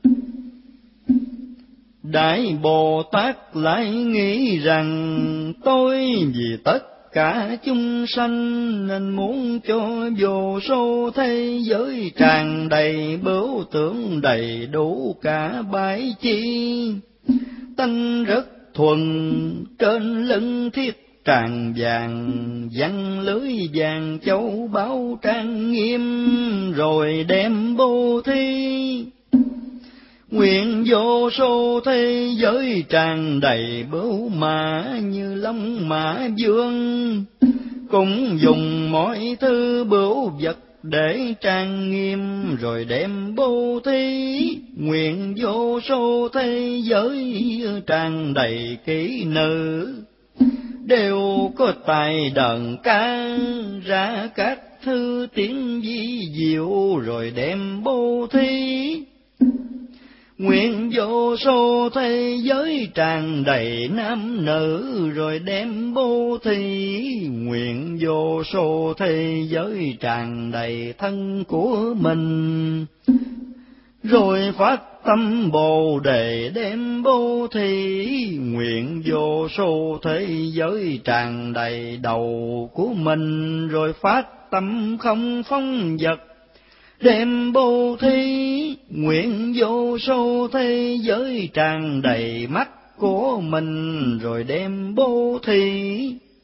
Đại Bồ Tát lại nghĩ rằng, tôi vì tất cả chúng sanh nên muốn cho vô số thế giới tràn đầy bửu tưởng đầy đủ cả bái chi. Tánh rất thuần trên lưng thiết tràn vàng, văn lưới vàng châu báu trang nghiêm, rồi đem bố thí. Nguyện vô số thế giới tràn đầy bửu mã như long mã vương, cũng dùng mọi thứ bửu vật để trang nghiêm, rồi đem bố thí. Nguyện vô số thế giới tràn đầy kỹ nữ, đều có tài đờn ca ra các thư tiếng vi diệu, rồi đem bố thí. Nguyện vô số thế giới tràn đầy nam nữ, rồi đem bố thí. Nguyện vô số thế giới tràn đầy thân của mình, rồi phát tâm Bồ Đề đem bố thí. Nguyện vô số thế giới tràn đầy đầu của mình, rồi phát tâm không phong vật đem bố thí. Nguyện vô số thế giới tràn đầy mắt của mình, rồi đem bố thí.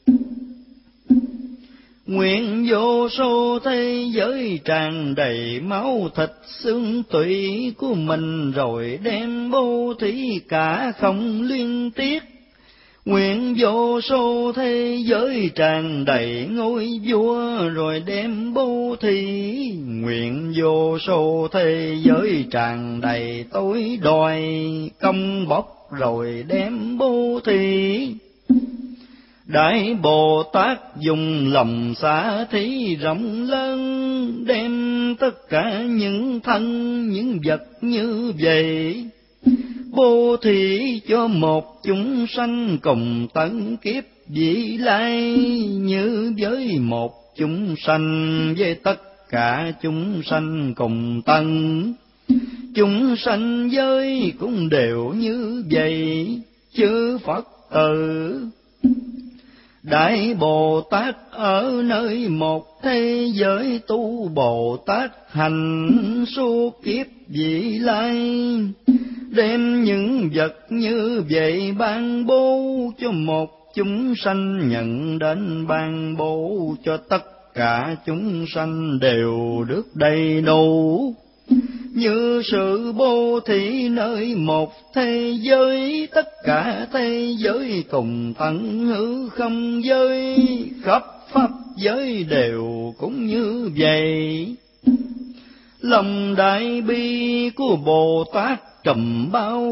Nguyện vô số thế giới tràn đầy máu thịt xương tủy của mình, rồi đem bố thí cả không luyến tiếc. Nguyện vô số thế giới tràn đầy ngôi vua, rồi đem bố thí. Nguyện vô số thế giới tràn đầy tối đòi công bốc, rồi đem bố thí. Đại Bồ Tát dùng lòng xả thí rộng lớn, đem tất cả những thân những vật như vậy bố thí cho một chúng sanh cùng tận kiếp vị lai, như với một chúng sanh với tất cả chúng sanh cùng tận. Chúng sanh giới cũng đều như vậy, chư Phật tử. Đại Bồ Tát ở nơi một thế giới tu Bồ Tát hành suốt kiếp vị lai, đem những vật như vậy ban bố cho một chúng sanh, nhận đến ban bố cho tất cả chúng sanh đều được đầy đủ. Như sự bố thí nơi một thế giới, tất cả thế giới cùng tận hư không giới, khắp pháp giới đều cũng như vậy. Lòng đại bi của Bồ Tát trùm bao khắp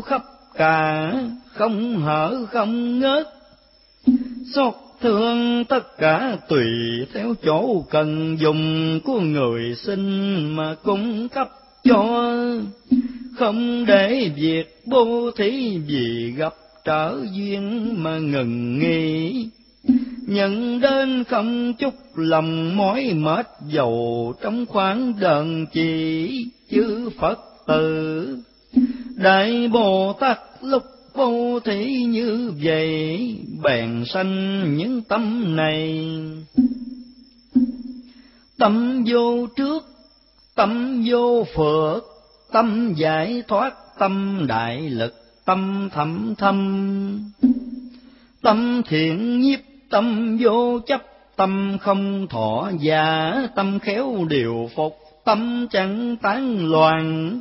cả, không hở không ngớt. Xót thương tất cả tùy theo chỗ cần dùng của người xin mà cung cấp cho, không để việc bố thí vì gặp trở duyên mà ngừng nghỉ. Nhận đến không chút lòng mỏi mệt dầu trong khoảng đờn chỉ chư Phật tử. Đại Bồ Tát lúc bố thí như vậy, bèn sanh những tâm này. Tâm vô trước, tâm vô phước, tâm giải thoát, tâm đại lực, tâm thâm thâm. Tâm thiện nhiếp, tâm vô chấp, tâm không thọ giả, tâm khéo điều phục, tâm chẳng tán loạn.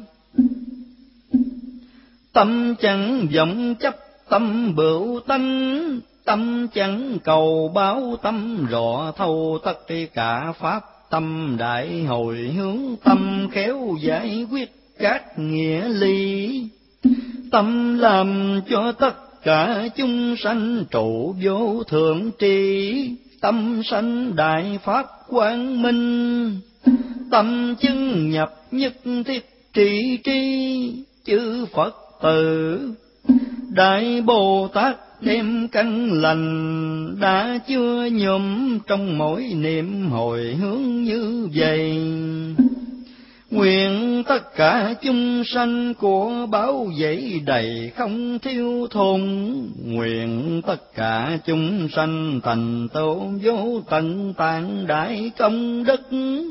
Tâm chẳng vọng chấp, tâm bửu tánh, tâm chẳng cầu báo, tâm rõ thâu tất cả pháp, tâm đại hồi hướng, tâm khéo giải quyết các nghĩa lý. Tâm làm cho tất cả chúng sanh trụ vô thượng trí, tâm sanh đại pháp quang minh. Tâm chứng nhập nhất thiết trị tri, chư Phật tử. Đại Bồ Tát đem căn lành đã chưa nhuộm trong mỗi niệm hồi hướng như vậy. Nguyện tất cả chúng sanh của báo dậy đầy không thiếu thốn, nguyện tất cả chúng sanh thành tựu vô tận tạng đại công đức.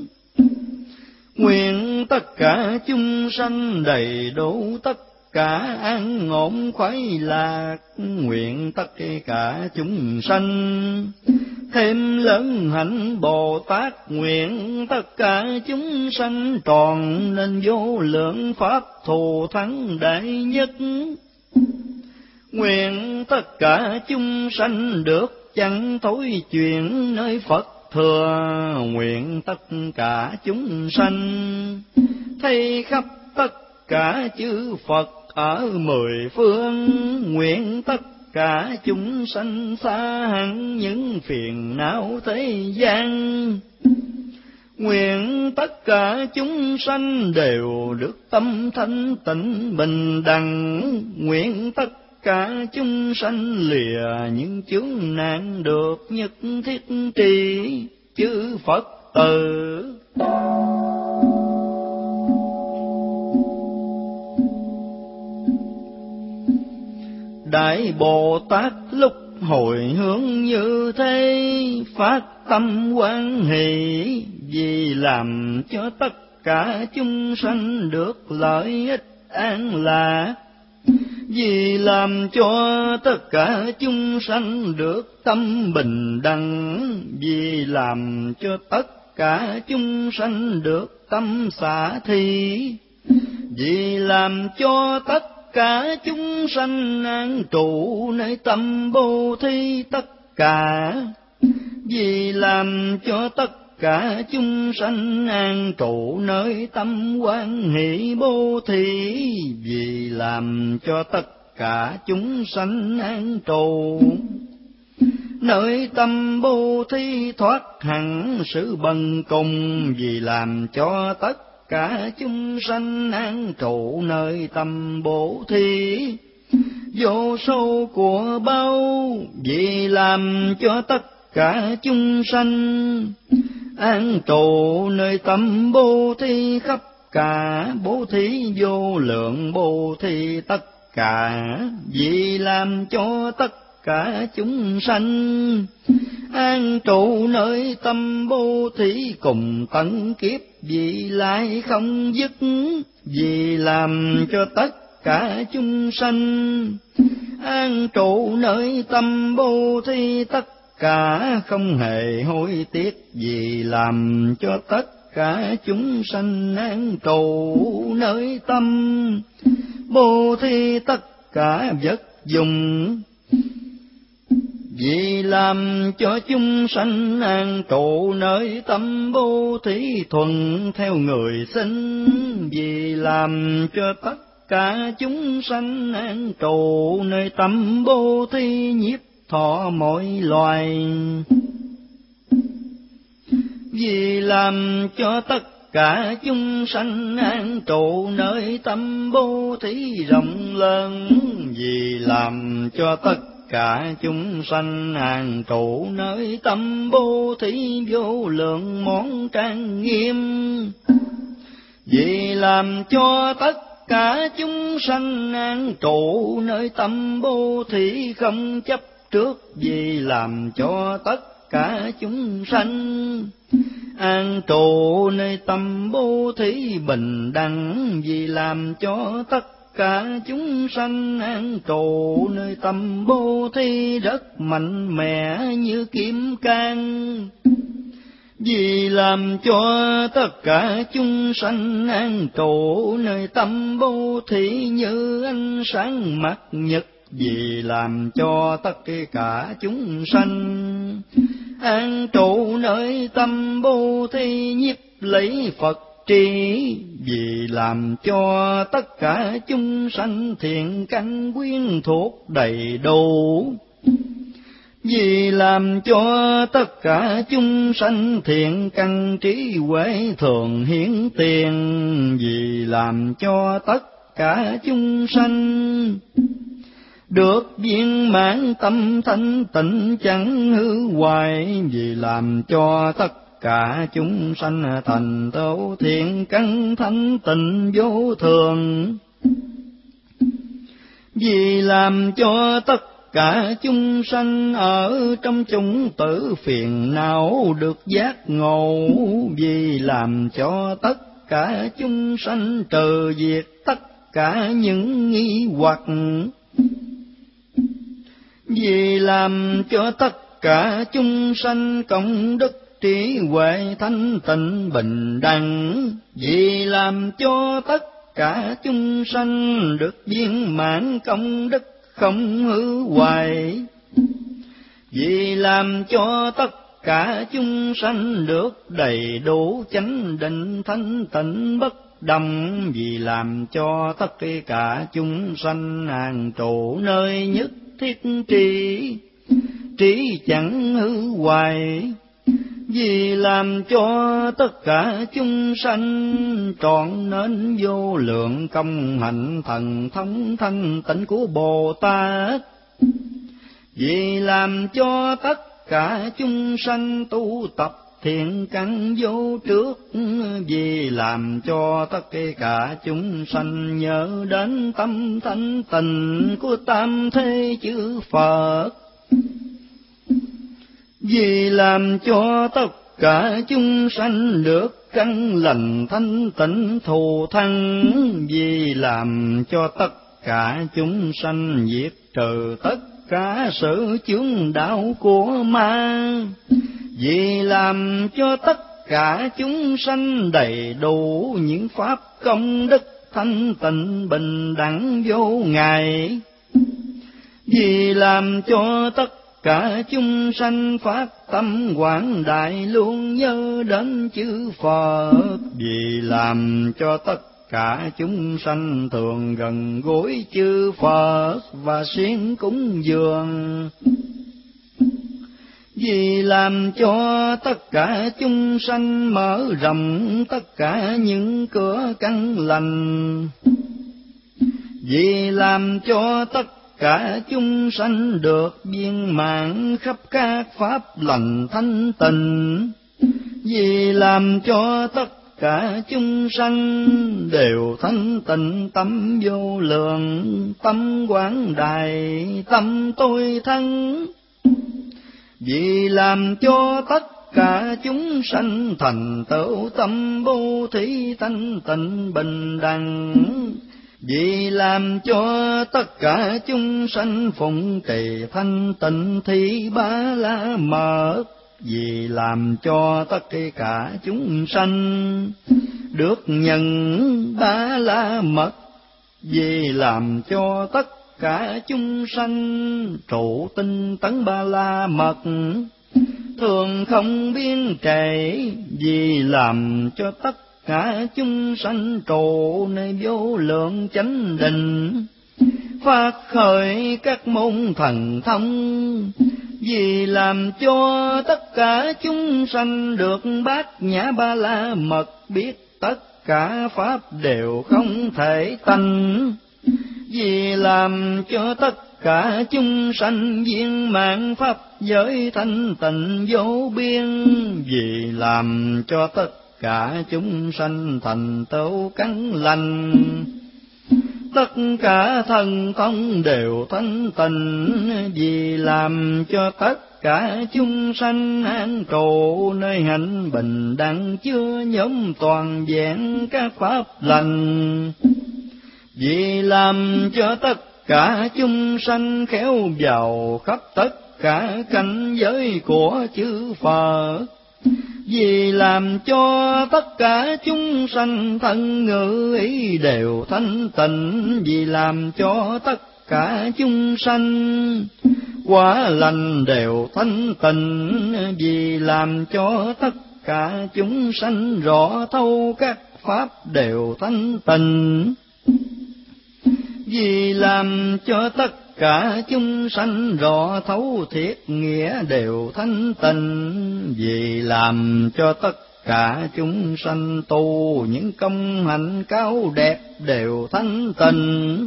Nguyện tất cả chúng sanh đầy đủ tất cả an ổn khoái lạc, nguyện tất cả chúng sanh thêm lớn hạnh Bồ Tát, nguyện tất cả chúng sanh tròn nên vô lượng pháp thù thắng đại nhất. Nguyện tất cả chúng sanh được chẳng thối chuyển nơi Phật thừa, nguyện tất cả chúng sanh thấy khắp tất cả chư Phật ở mười phương, nguyện tất cả chúng sanh xa hẳn những phiền não thế gian. Nguyện tất cả chúng sanh đều được tâm thanh tịnh bình đẳng, nguyện tất cả chúng sanh lìa những chướng nạn được nhất thiết trì, chư Phật tử. Đại Bồ Tát lúc hồi hướng như thế, phát tâm hoan hỷ, vì làm cho tất cả chúng sanh được lợi ích an lạc, vì làm cho tất cả chúng sanh được tâm bình đẳng, vì làm cho tất cả chúng sanh được tâm xả thi, vì làm cho tất cả chúng sanh an trụ nơi tâm bố thí tất cả, vì làm cho tất cả chúng sanh an trụ nơi tâm hoan hỷ bố thí, vì làm cho tất cả chúng sanh an trụ nơi tâm bố thí thoát hẳn sự bần cùng, vì làm cho tất cả chúng sanh an trụ nơi tâm bố thí. Vô số của bao, vì làm cho tất cả chúng sanh an trụ nơi tâm bố thí khắp cả, bố thí vô lượng bố thí tất cả, vì làm cho tất cả chúng sanh an trụ nơi tâm bố thí cùng tận kiếp, vì lại không dứt, vì làm cho tất cả chúng sanh an trụ nơi tâm bố thí tất cả, không hề hối tiếc, vì làm cho tất cả chúng sanh an trụ nơi tâm bố thí tất cả vật dụng, vì làm cho chúng sanh an trụ nơi tâm bố thí thuận theo người sinh, vì làm cho tất cả chúng sanh an trụ, nơi tâm bố thí nhiếp thọ mọi loài. Vì làm cho tất cả chúng sanh an trụ, nơi tâm bố thí rộng lớn. Vì làm cho tất cả chúng sanh an trụ, nơi tâm bố thí vô lượng món trang nghiêm. Vì làm cho tất cả chúng sanh an trụ, nơi tâm bố thí không chấp trước. Vì làm cho tất cả chúng sanh an trụ, nơi tâm bố thí bình đẳng. Vì làm cho tất cả chúng sanh an trụ, nơi tâm bố thí rất mạnh mẽ như kim cang. Vì làm cho tất cả chúng sanh an trụ, nơi tâm bố thí như ánh sáng mặt nhật. Vì làm cho tất cả chúng sanh an trụ, nơi tâm bố thí nhiếp lấy Phật trí. Vì làm cho tất cả chúng sanh thiện căn quyến thuộc đầy đủ. Vì làm cho tất cả chúng sanh thiện căn trí huệ thường hiển tiền. Vì làm cho tất cả chúng sanh được viên mãn tâm thanh tịnh chẳng hư hoại. Vì làm cho tất cả chúng sanh thành tựu thiện căn thanh tịnh vô thường. Vì làm cho tất cả chúng sanh ở trong chủng tử phiền não được giác ngộ. Vì làm cho tất cả chúng sanh trừ diệt tất cả những nghi hoặc. Vì làm cho tất cả chúng sanh công đức trí huệ thanh tịnh bình đẳng. Vì làm cho tất cả chúng sanh được viên mãn công đức không hư hoại. Vì làm cho tất cả chúng sanh được đầy đủ chánh định thanh tịnh bất đồng. Vì làm cho tất cả chúng sanh an trụ, nơi nhất thiết trí, trí chẳng hư hoại. Vì làm cho tất cả chúng sanh trọn nên vô lượng công hạnh thần thông thanh tịnh của Bồ Tát. Vì làm cho tất cả chúng sanh tu tập thiện căn vô trước. Vì làm cho tất cả chúng sanh nhớ đến tâm thanh tịnh của tam thế chư Phật. Vì làm cho tất cả chúng sanh được căn lành thanh tịnh thù thắng. Vì làm cho tất cả chúng sanh diệt trừ tất cả sự chướng đạo của ma. Vì làm cho tất cả chúng sanh đầy đủ những pháp công đức thanh tịnh bình đẳng vô ngại. Vì làm cho tất cả chúng sanh phát tâm quảng đại luôn nhớ đến chư Phật. Vì làm cho tất cả chúng sanh thường gần gũi chư Phật và siêng cúng dường. Vì làm cho tất cả chúng sanh mở rộng tất cả những cửa căn lành. Vì làm cho tất cả chúng sanh được viên mãn khắp các pháp lành thanh tịnh. Vì làm cho tất cả chúng sanh đều thanh tịnh tâm vô lượng, tâm quảng đại, tâm tôi thân. Vì làm cho tất cả chúng sanh thành tựu tâm bố thí thanh tịnh bình đẳng. Vì làm cho tất cả chúng sanh phụng trì thanh tịnh thi ba la mật. Vì làm cho tất cả chúng sanh được nhận ba la mật. Vì làm cho tất cả chúng sanh trụ tinh tấn ba la mật, thường không biên trệ. Vì làm cho tất cả chúng sanh trụ nơi vô lượng chánh định, phát khởi các môn thần thông, vì làm cho tất cả chúng sanh được bát nhã ba la mật, biết tất cả pháp đều không thể tánh, vì làm cho tất cả chúng sanh viên mãn pháp giới thanh tịnh vô biên, vì làm cho tất cả chúng sanh thành tựu căn lành, tất cả thần thông đều thanh tịnh, vì làm cho tất cả chúng sanh an trụ nơi hạnh bình đẳng, chưa nhóm toàn vẹn các pháp lành, vì làm cho tất cả chúng sanh khéo vào khắp tất cả cảnh giới của chư Phật, vì làm cho tất cả chúng sanh thân ngữ ý đều thanh tịnh, vì làm cho tất cả chúng sanh quả lành đều thanh tịnh, vì làm cho tất cả chúng sanh rõ thấu các pháp đều thanh tịnh, vì làm cho tất cả chúng sanh rõ thấu thiết nghĩa đều thanh tịnh, vì làm cho tất cả chúng sanh tu những công hạnh cao đẹp đều thanh tịnh,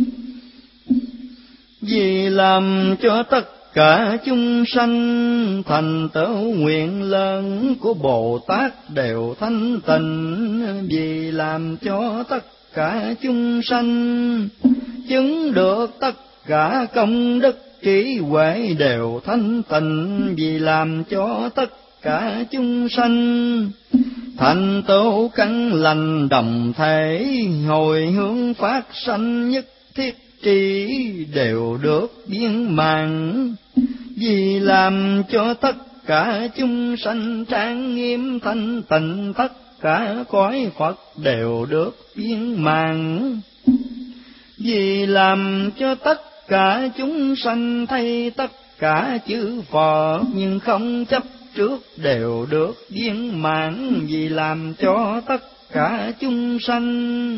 vì làm cho tất cả chúng sanh thành tựu nguyện lớn của Bồ Tát đều thanh tịnh, vì làm cho tất cả chúng sanh chứng được tất cả công đức trí huệ đều thanh tịnh, vì làm cho tất cả chúng sanh thành tựu căn lành đồng thể, hồi hướng phát sanh nhất thiết trí đều được viên mãn, vì làm cho tất cả chúng sanh trang nghiêm thanh tịnh, tất cả cõi Phật đều được viên mãn, vì làm cho tất cả chúng sanh thấy tất cả chư Phật nhưng không chấp trước đều được viên mãn, vì làm cho tất cả chúng sanh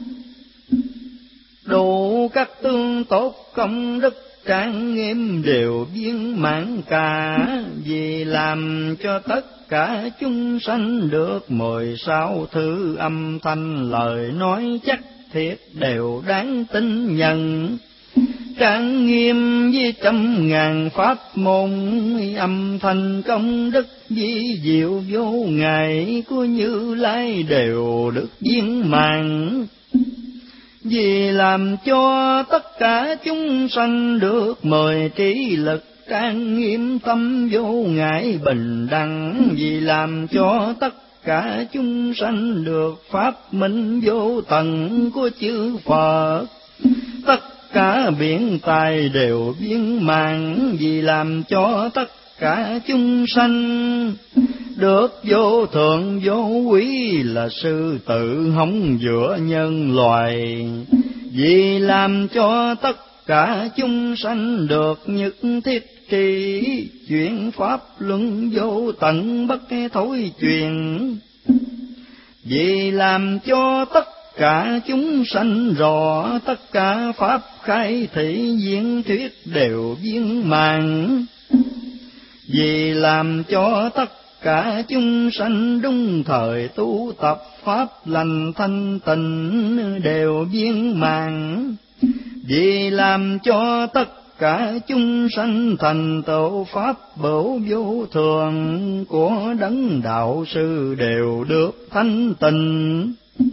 đủ các tương tốt công đức trang nghiêm đều viên mãn cả, vì làm cho tất cả chúng sanh được mười sáu thứ âm thanh lời nói chắc thiệt đều đáng tin nhận, trang nghiêm với trăm ngàn pháp môn, âm thanh công đức vi diệu vô ngại của Như Lai đều được viên mãn, vì làm cho tất cả chúng sanh được mười trí lực trang nghiêm tâm vô ngại bình đẳng, vì làm cho tất cả chúng sanh được pháp minh vô tận của chư Phật, tất cả biển tài đều viên mãn, vì làm cho tất cả chúng sanh được vô thượng vô quý là sư tử hống giữa nhân loài, vì làm cho tất cả chúng sanh được nhất thiết trì chuyển pháp luân vô tận bất thối truyền, vì làm cho tất cả chúng sanh rõ tất cả pháp khai thị diễn thuyết đều viên mãn, vì làm cho tất cả chúng sanh đúng thời tu tập pháp lành thanh tịnh đều viên mãn, vì làm cho tất cả chúng sanh thành tựu pháp bổ vô thường của đấng đạo sư đều được thanh tịnh,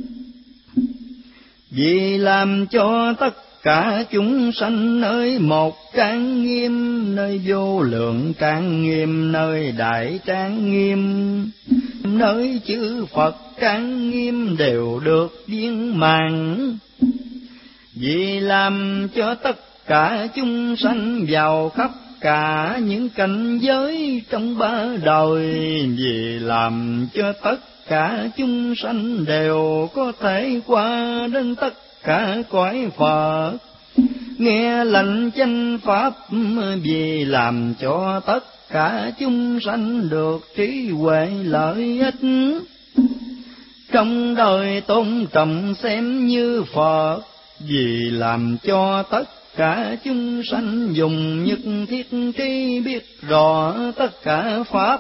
vì làm cho tất cả chúng sanh nơi một trang nghiêm, nơi vô lượng trang nghiêm, nơi đại trang nghiêm, nơi chư Phật trang nghiêm đều được viên mãn, vì làm cho tất cả chúng sanh vào khắp cả những cảnh giới trong ba đời, vì làm cho tất cả chúng sanh đều có thể qua đến tất cả cõi Phật, nghe lệnh chánh pháp, vì làm cho tất cả chúng sanh được trí huệ lợi ích, trong đời tôn trọng xem như Phật, vì làm cho tất cả chúng sanh dùng nhất thiết trí biết rõ tất cả pháp,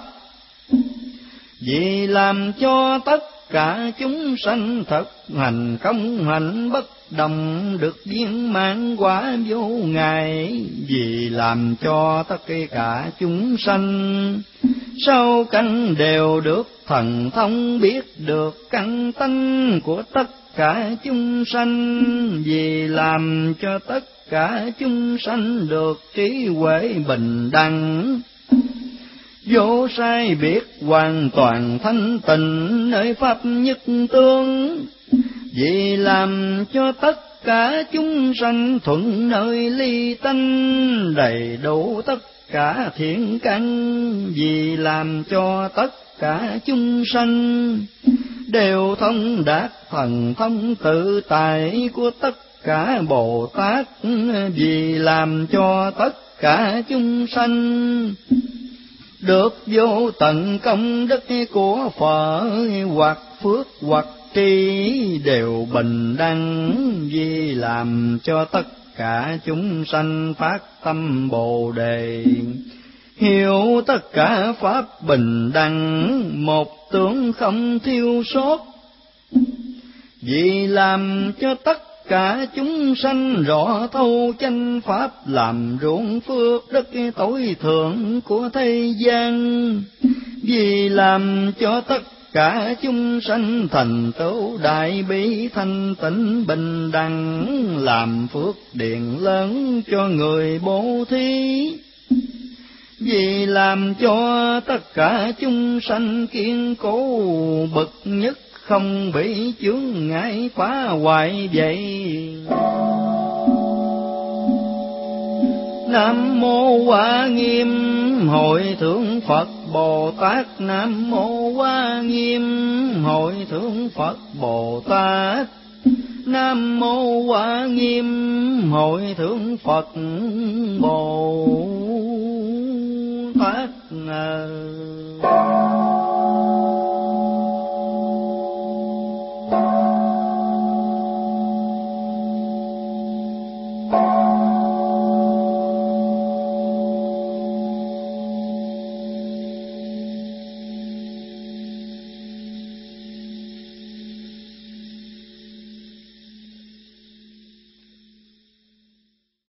vì làm cho tất cả chúng sanh thực hành công hạnh bất đồng được viên mãn quả vô ngại, vì làm cho tất cả chúng sanh sau căn đều được thần thông biết được căn tánh của tất cả chúng sanh, vì làm cho tất cả chúng sanh được trí huệ bình đẳng vô sai biết hoàn toàn thanh tịnh nơi pháp nhất tương, vì làm cho tất cả chúng sanh thuận nơi ly tánh đầy đủ tất cả thiện căn, vì làm cho tất cả chúng sanh đều thông đạt thần thông tự tại của tất cả Bồ Tát, vì làm cho tất cả chúng sanh được vô tận công đức của Phật, hoặc phước hoặc tri đều bình đẳng, vì làm cho tất cả chúng sanh phát tâm Bồ Đề, hiểu tất cả pháp bình đẳng, một tướng không thiếu sót, vì làm cho tất cả chúng sanh rõ thâu chánh pháp, làm ruộng phước đức tối thượng của thế gian, vì làm cho tất cả chúng sanh thành tựu đại bi thanh tịnh bình đẳng, làm phước điền lớn cho người bố thí, vì làm cho tất cả chúng sanh kiên cố bậc nhất, không bị chướng ngại phá hoại vậy. Nam mô Hoa Nghiêm Hội Thượng Phật Bồ Tát. Nam mô Hoa Nghiêm Hội Thượng Phật Bồ Tát. Nam mô Hoa Nghiêm Hội Thượng Phật Bồ Tát.